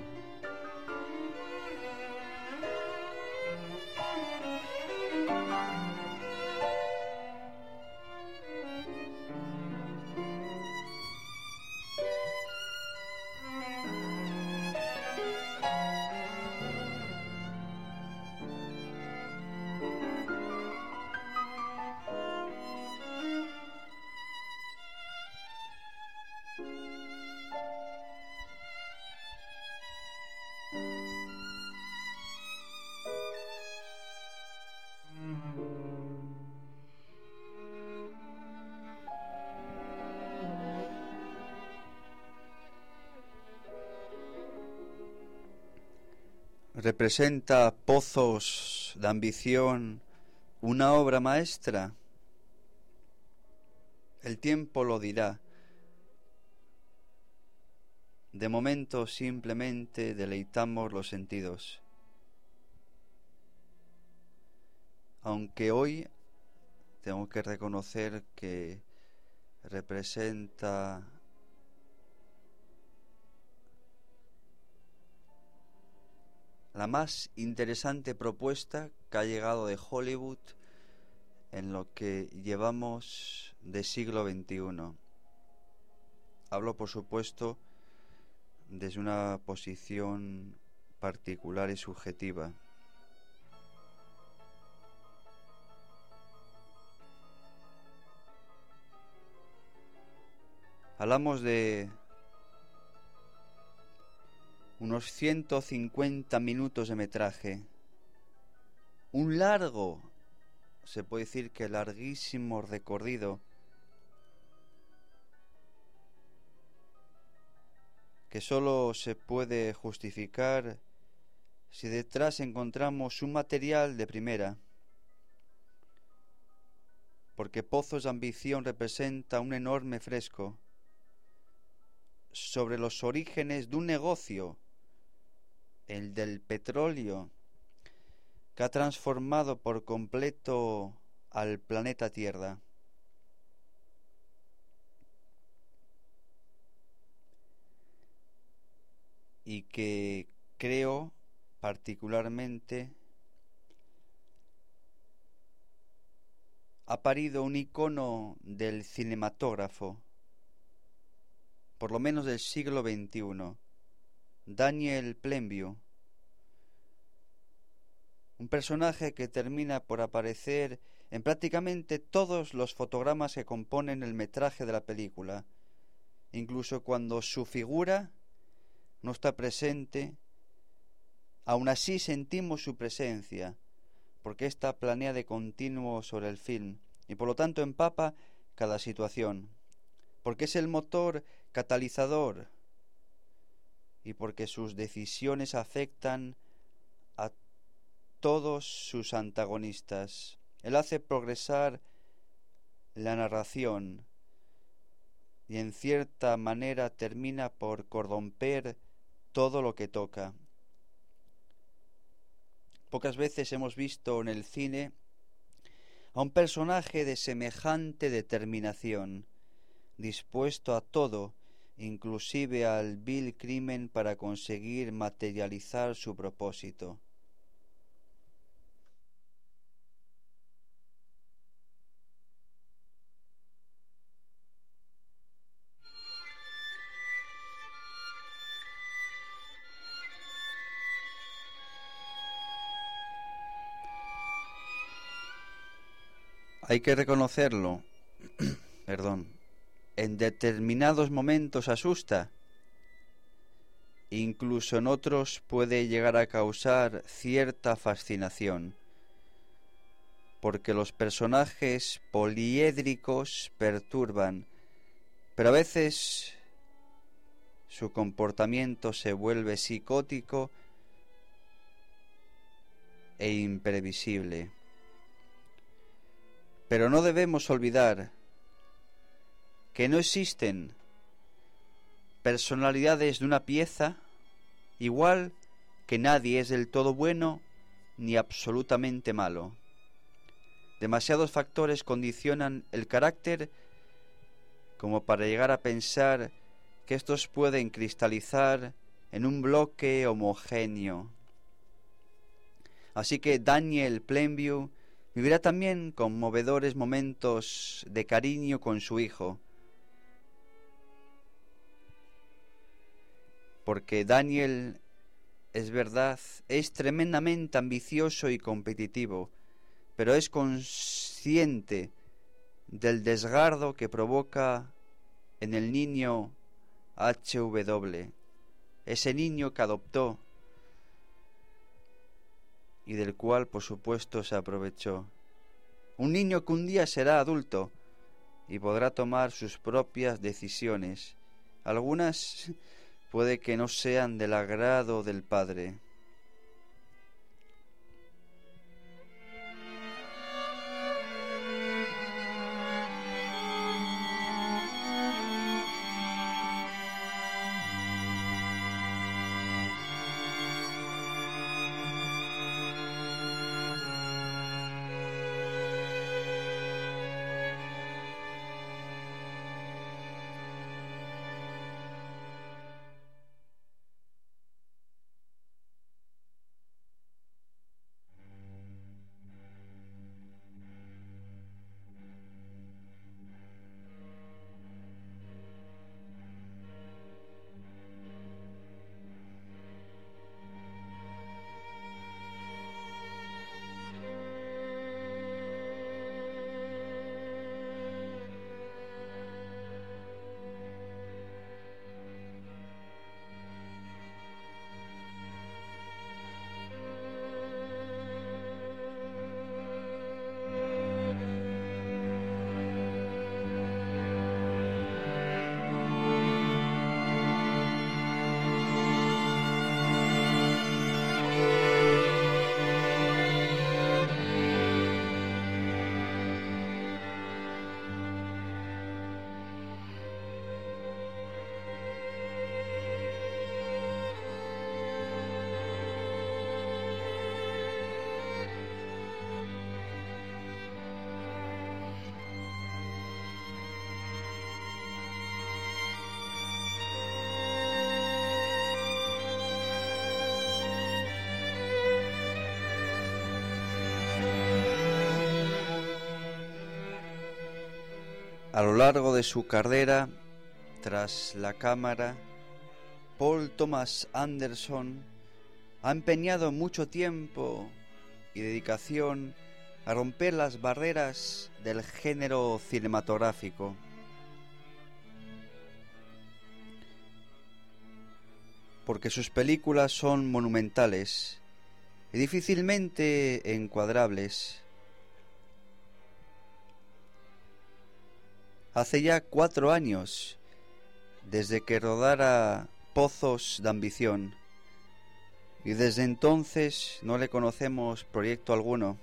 ¿Representa Pozos de ambición una obra maestra? El tiempo lo dirá. De momento simplemente deleitamos los sentidos. Aunque hoy tengo que reconocer que representa la más interesante propuesta que ha llegado de Hollywood en lo que llevamos de siglo veintiuno. Hablo, por supuesto, desde una posición particular y subjetiva. Hablamos de unos ciento cincuenta minutos de metraje. Un largo, se puede decir que larguísimo recorrido que solo se puede justificar si detrás encontramos un material de primera. Porque Pozos de ambición representa un enorme fresco sobre los orígenes de un negocio, el del petróleo, que ha transformado por completo al planeta Tierra. Y que creo particularmente ha parido un icono del cinematógrafo, por lo menos del siglo veintiuno, Daniel Plainview, un personaje que termina por aparecer en prácticamente todos los fotogramas que componen el metraje de la película, incluso cuando su figura no está presente. Aún así sentimos su presencia, porque ésta planea de continuo sobre el film y por lo tanto empapa cada situación, porque es el motor catalizador y porque sus decisiones afectan a todos sus antagonistas. Él hace progresar la narración y en cierta manera termina por corromper todo lo que toca. Pocas veces hemos visto en el cine a un personaje de semejante determinación, dispuesto a todo, inclusive al vil crimen, para conseguir materializar su propósito. Hay que reconocerlo, perdón, en determinados momentos asusta, incluso en otros puede llegar a causar cierta fascinación, porque los personajes poliédricos perturban, pero a veces su comportamiento se vuelve psicótico e imprevisible. Pero no debemos olvidar que no existen personalidades de una pieza, igual que nadie es del todo bueno ni absolutamente malo. Demasiados factores condicionan el carácter como para llegar a pensar que estos pueden cristalizar en un bloque homogéneo. Así que Daniel Plainview vivirá también conmovedores momentos de cariño con su hijo, porque Daniel, es verdad, es tremendamente ambicioso y competitivo, pero es consciente del desgardo que provoca en el niño H W, ese niño que adoptó y del cual, por supuesto, se aprovechó. Un niño que un día será adulto y podrá tomar sus propias decisiones. Algunas puede que no sean del agrado del padre. A lo largo de su carrera, tras la cámara, Paul Thomas Anderson ha empeñado mucho tiempo y dedicación a romper las barreras del género cinematográfico. Porque sus películas son monumentales y difícilmente encuadrables. Hace ya cuatro años desde que rodara Pozos de Ambición, y desde entonces no le conocemos proyecto alguno.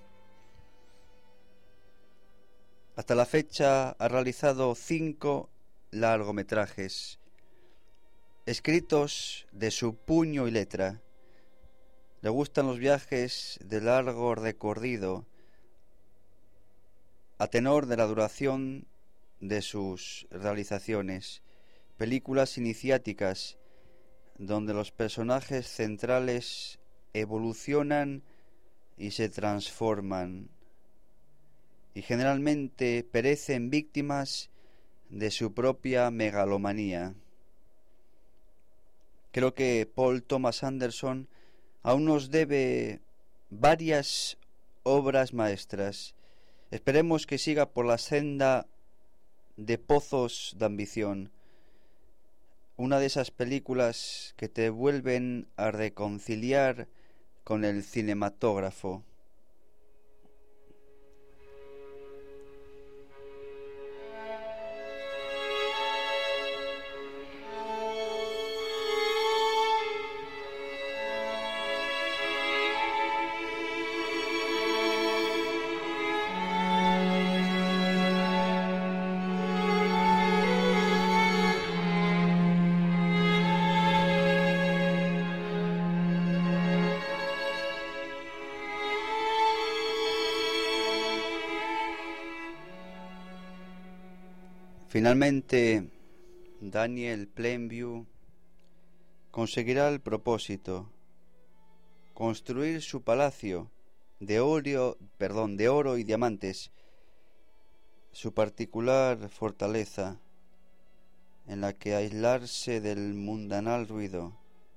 Hasta la fecha ha realizado cinco largometrajes, escritos de su puño y letra. Le gustan los viajes de largo recorrido, a tenor de la duración de sus realizaciones, películas iniciáticas donde los personajes centrales evolucionan y se transforman y generalmente perecen víctimas de su propia megalomanía. Creo que Paul Thomas Anderson aún nos debe varias obras maestras. Esperemos que siga por la senda de Pozos de Ambición, una de esas películas que te vuelven a reconciliar con el cinematógrafo. Finalmente, Daniel Plainview conseguirá el propósito: construir su palacio de oro, perdón, de oro y diamantes, su particular fortaleza en la que aislarse del mundanal ruido,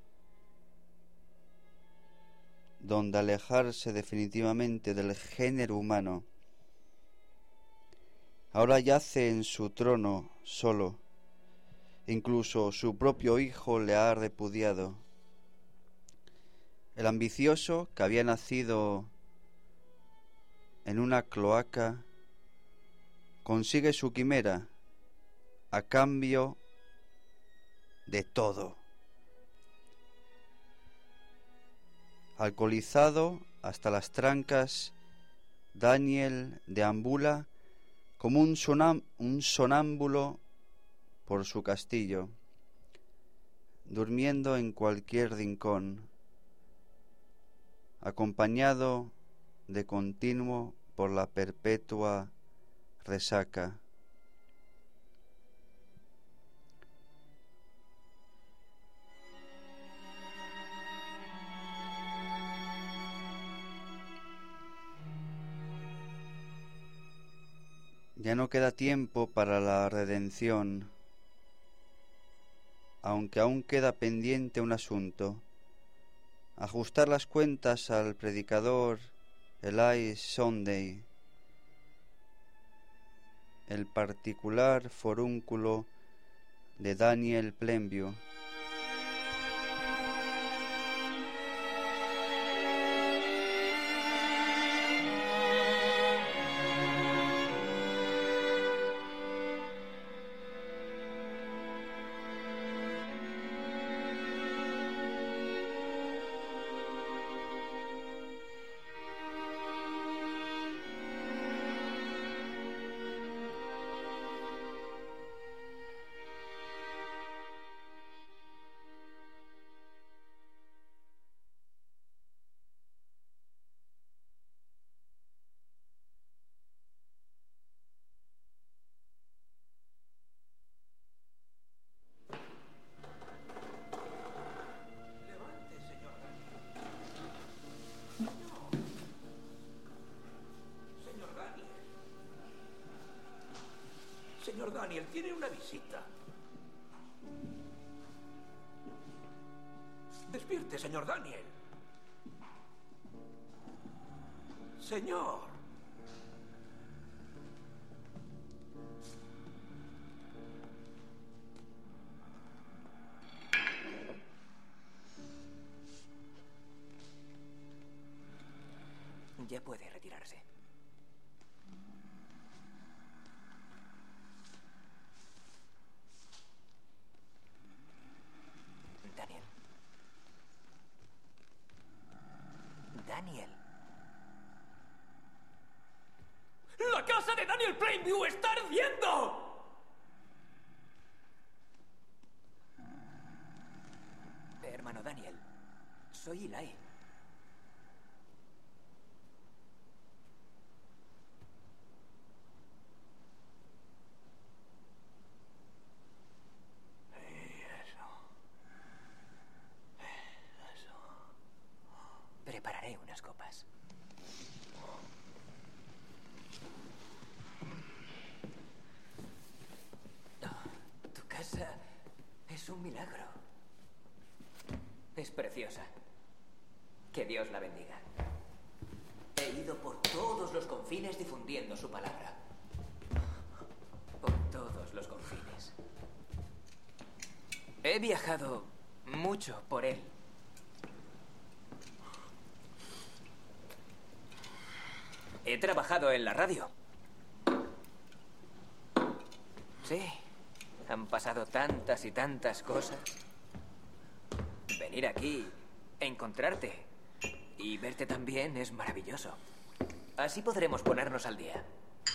donde alejarse definitivamente del género humano. Ahora yace en su trono solo. Incluso su propio hijo le ha repudiado. El ambicioso, que había nacido en una cloaca, consigue su quimera a cambio de todo. Alcoholizado hasta las trancas, Daniel deambula como un, sonam- un sonámbulo por su castillo, durmiendo en cualquier rincón, acompañado de continuo por la perpetua resaca. Ya no queda tiempo para la redención, aunque aún queda pendiente un asunto: ajustar las cuentas al predicador Eli Sunday, el particular forúnculo de Daniel Plainview. tiene una visita. Despierte, señor Daniel. Señor. Ya puede retirarse. Daniel. Daniel. ¡La casa de Daniel Plainview está ardiendo! Hermano Daniel, soy Eli. Prepararé unas copas. Oh, tu casa es un milagro. Es preciosa. Que Dios la bendiga. He ido por todos los confines difundiendo su palabra. Por todos los confines. He viajado mucho por él. He trabajado en la radio. Sí, han pasado tantas y tantas cosas. Venir aquí, encontrarte y verte también es maravilloso. Así podremos ponernos al día.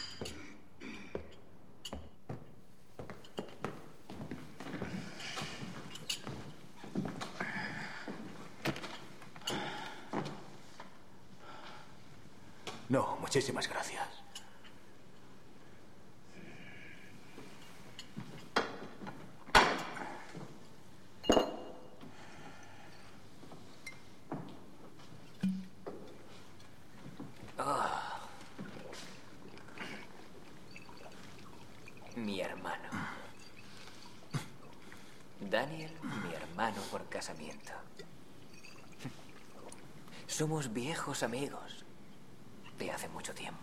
No, muchísimas gracias. Oh. Mi hermano. Daniel, mi hermano por casamiento. Somos viejos amigos. De hace mucho tiempo.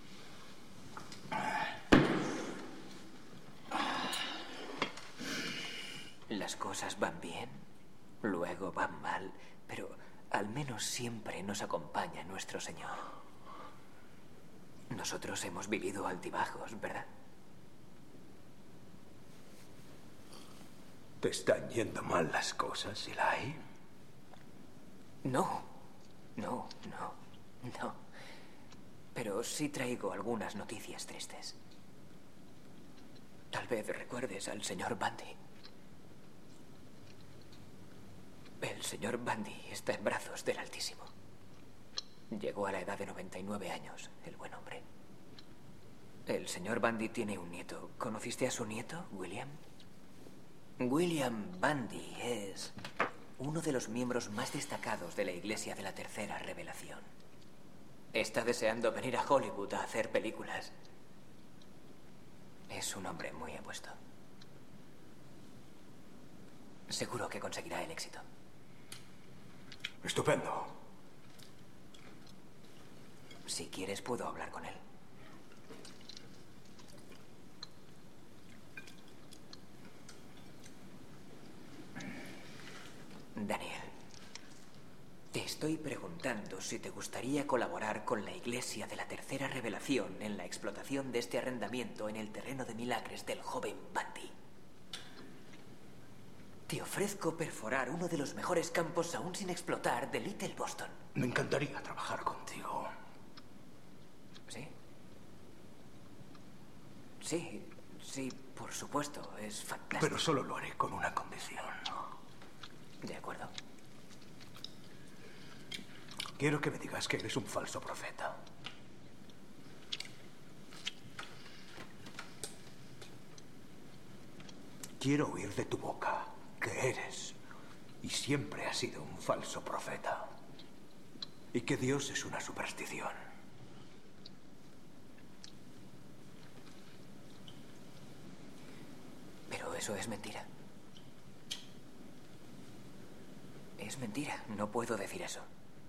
Las cosas van bien, luego van mal, pero al menos siempre nos acompaña nuestro Señor. Nosotros hemos vivido altibajos, ¿verdad? ¿Te están yendo mal las cosas, Eli? No, no, no, no. Pero sí traigo algunas noticias tristes. Tal vez recuerdes al señor Bundy. El señor Bundy está en brazos del Altísimo. Llegó a la edad de noventa y nueve años, el buen hombre. El señor Bundy tiene un nieto. ¿Conociste a su nieto, William? William Bundy es uno de los miembros más destacados de la Iglesia de la Tercera Revelación. Está deseando venir a Hollywood a hacer películas. Es un hombre muy apuesto. Seguro que conseguirá el éxito. Estupendo. Si quieres, puedo hablar con él. Daniel, te estoy preguntando si te gustaría colaborar con la Iglesia de la Tercera Revelación en la explotación de este arrendamiento en el terreno de Milagres del joven Bundy. Te ofrezco perforar uno de los mejores campos aún sin explotar de Little Boston. Me encantaría trabajar contigo. ¿Sí? Sí, sí, por supuesto, es fantástico. Pero solo lo haré con una condición. De acuerdo. Quiero que me digas que eres un falso profeta. Quiero oír de tu boca que eres y siempre has sido un falso profeta. Y que Dios es una superstición. eso es mentira. Es mentira. No puedo decir eso.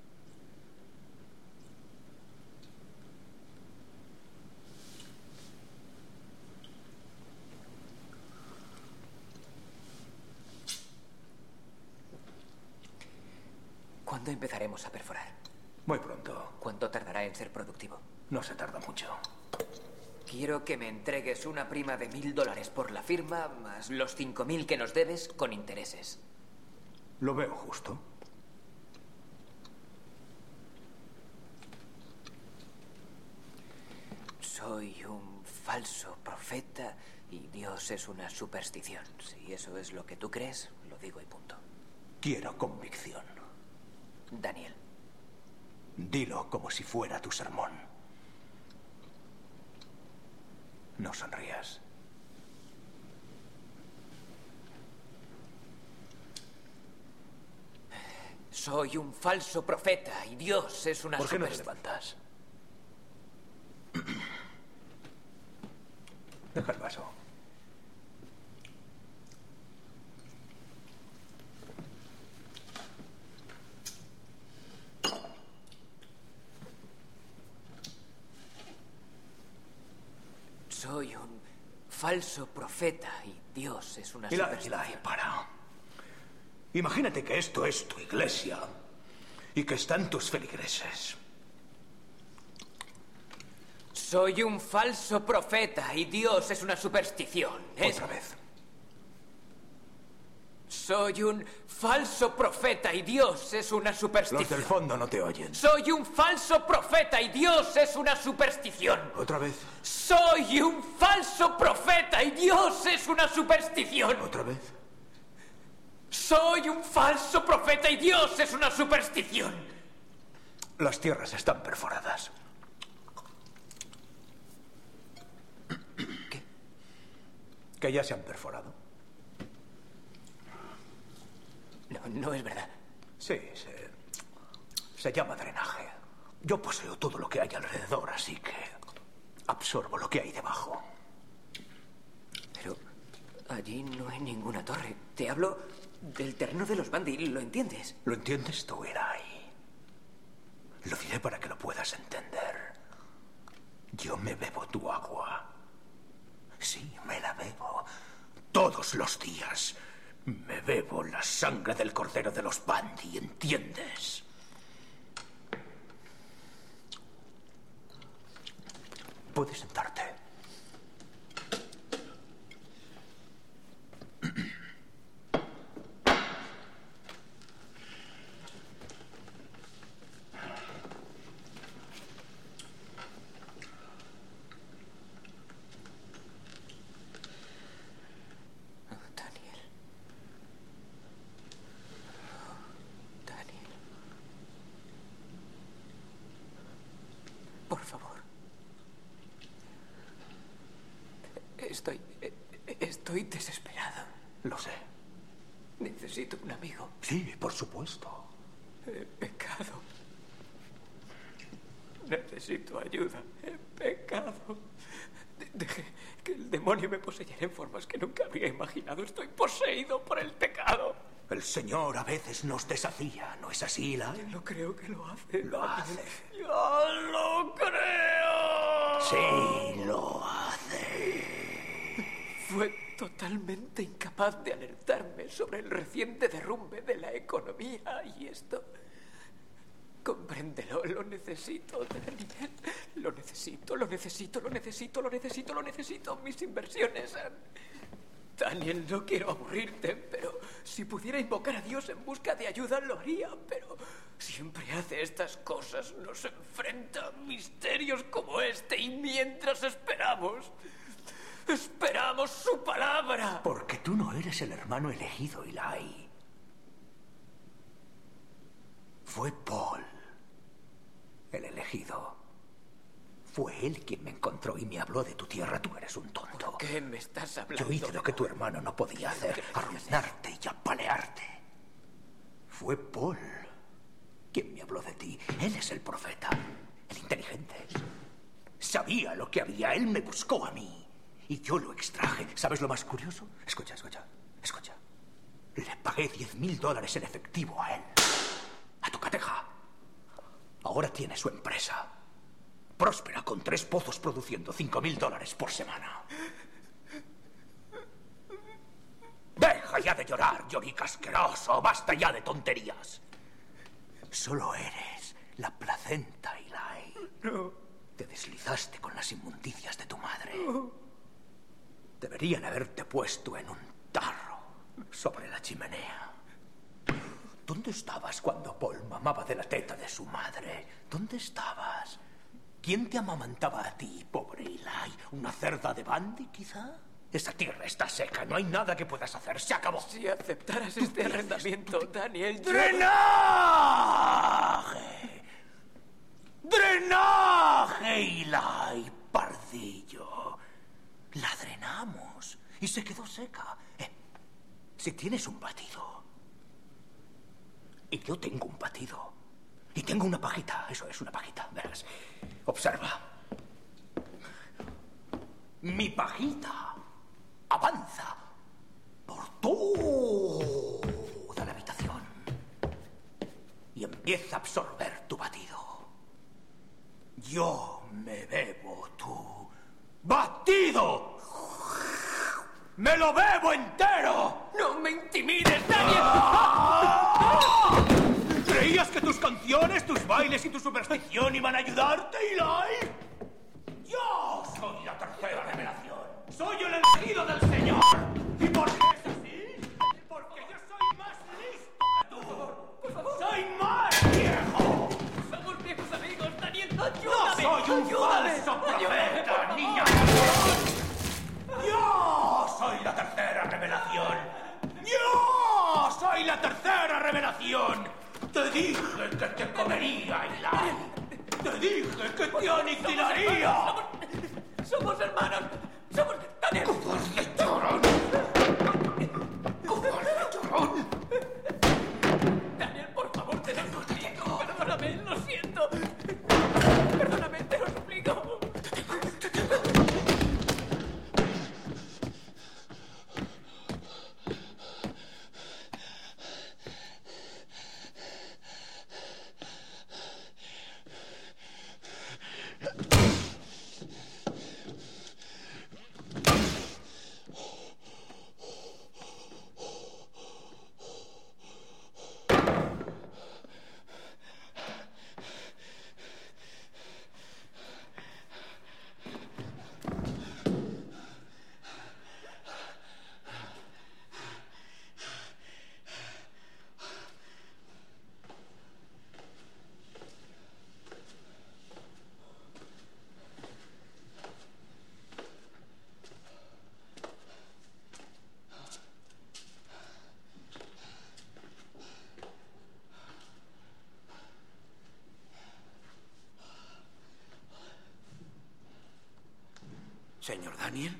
¿Cuándo empezaremos a perforar? Muy pronto. ¿Cuánto tardará en ser productivo? No se tarda mucho. Quiero que me entregues una prima de mil dólares por la firma, más los cinco mil que nos debes con intereses. Lo veo justo. Soy un falso profeta y Dios es una superstición. Si eso es lo que tú crees, lo digo y punto. Quiero convicción. Daniel. Dilo como si fuera tu sermón. No sonrías. Soy un falso profeta y Dios es una ¿Por qué no te superstición. levantas? Deja el vaso. Soy un falso profeta y Dios es una Eli, superstición. Eli, para. Imagínate que esto es tu iglesia y que están tus feligreses. Soy un falso profeta y Dios es una superstición. Es- Otra vez. Soy un falso profeta y Dios es una superstición. Los del fondo no te oyen. Soy un falso profeta y Dios es una superstición. Otra vez. Soy un falso profeta y Dios es una superstición. Otra vez. Soy un falso profeta y Dios es una superstición. Las tierras están perforadas. ¿Qué? Que ya se han perforado. No, no es verdad. Sí, se, se llama drenaje. Yo poseo todo lo que hay alrededor, así que absorbo lo que hay debajo. Pero allí no hay ninguna torre. Te hablo del terreno de los Bandi, ¿lo entiendes? ¿Lo entiendes tú, Eli? Lo diré para que lo puedas entender. Yo me bebo tu agua. Sí, me la bebo. Todos los días. Me bebo la sangre del cordero de los Bandi, ¿entiendes? Puedes sentarte. Daniel. Daniel. Por favor. Estoy... Estoy desesperado. Lo sé. Necesito un amigo. Sí, por supuesto. He pecado. Necesito ayuda. He pecado. De- Dejé que el demonio me poseyera en formas que nunca habría imaginado. Estoy poseído por el pecado. El Señor a veces nos desafía, ¿no es así, Eli? No creo que lo hace. Lo hace. ¡Yo lo creo! Sí, lo hace. Fue totalmente incapaz de alertarme sobre el reciente derrumbe de la economía y esto... Compréndelo, lo necesito, Daniel. Lo necesito, lo necesito, lo necesito, lo necesito, lo necesito. Mis inversiones han... Daniel, no quiero aburrirte, pero si pudiera invocar a Dios en busca de ayuda, lo haría, pero siempre hace estas cosas, nos enfrenta a misterios como este y mientras esperamos, esperamos su palabra. Porque tú no eres el hermano elegido, Eli. Fue Paul, el elegido. Fue él quien me encontró y me habló de tu tierra. Tú eres un tonto. ¿Qué me estás hablando? Yo hice lo que tu hermano no podía hacer, arruinarte y apalearte. Fue Paul quien me habló de ti. Él es el profeta, el inteligente. Sabía lo que había. Él me buscó a mí y yo lo extraje. ¿Sabes lo más curioso? Escucha, escucha, escucha. Le pagué diez mil dólares en efectivo a él. A tocateja. Ahora tiene su empresa. Próspera, con tres pozos produciendo cinco mil dólares por semana. Deja ya de llorar, llorica asqueroso. Basta ya de tonterías. Solo eres la placenta, Eli. No. Te deslizaste con las inmundicias de tu madre. No. Deberían haberte puesto en un tarro sobre la chimenea. ¿Dónde estabas cuando Paul mamaba de la teta de su madre? ¿Dónde estabas? ¿Quién te amamantaba a ti, pobre Eli? ¿Una cerda de Bandy, quizá? Esa tierra está seca, no hay nada que puedas hacer, se acabó. Si aceptaras este arrendamiento, Daniel... yo- ¡Drenaje! ¡Drenaje, Eli, pardillo! La drenamos y se quedó seca. Eh, si tienes un batido... Y yo tengo un batido. Y tengo una pajita, eso es una pajita, verás. Observa. Mi pajita avanza por toda la habitación y empieza a absorber tu batido. Yo me bebo tu batido. ¡Me lo bebo entero! ¡No me intimides, Daniel! ¿Creías que tus canciones, tus bailes y tu superstición iban a ayudarte, Eli? Yo soy la tercera revelación. Soy el elegido del Señor. ¿Y por qué es así? Porque yo soy más listo que tú. Por favor. ¡Soy más viejo! Somos viejos amigos, Daniel. ¡No ¡Ayúdame! soy un ¡Ayúdame! falso ¡Ayúdame, profeta, por niña! favor! ¡Yo soy la tercera revelación! ¡Yo soy la tercera revelación! Te dije que te comería, Eli. Te dije que te aniquilaría. Somos, somos hermanos. Somos... Daniel. ¡Cobarde llorón! ¡Cobarde llorón! Daniel, por favor, te lo suplico. Perdóname, lo siento. Perdóname, te lo suplico. Señor Daniel.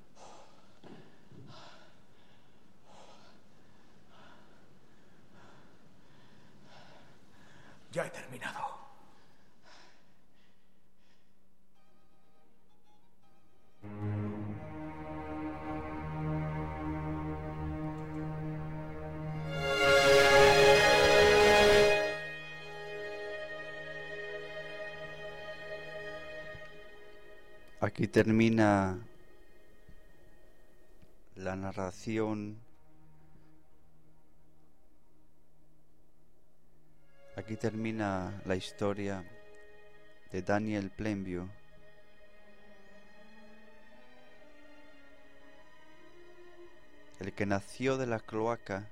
Ya he terminado. Aquí termina la narración. Aquí termina la historia de Daniel Plainview. El que nació de la cloaca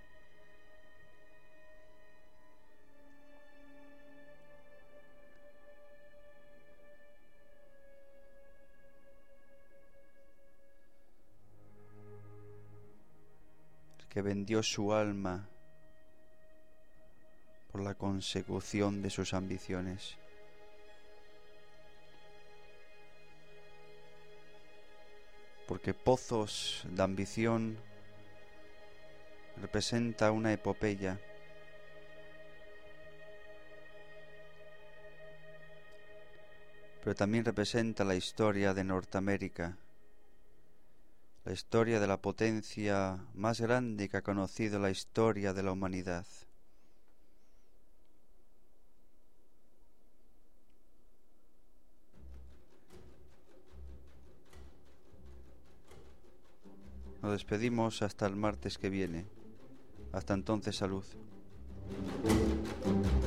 que vendió su alma por la consecución de sus ambiciones. Porque Pozos de Ambición representa una epopeya pero también representa la historia de Norteamérica La historia de la potencia más grande que ha conocido la historia de la humanidad. Nos despedimos hasta el martes que viene. Hasta entonces, salud.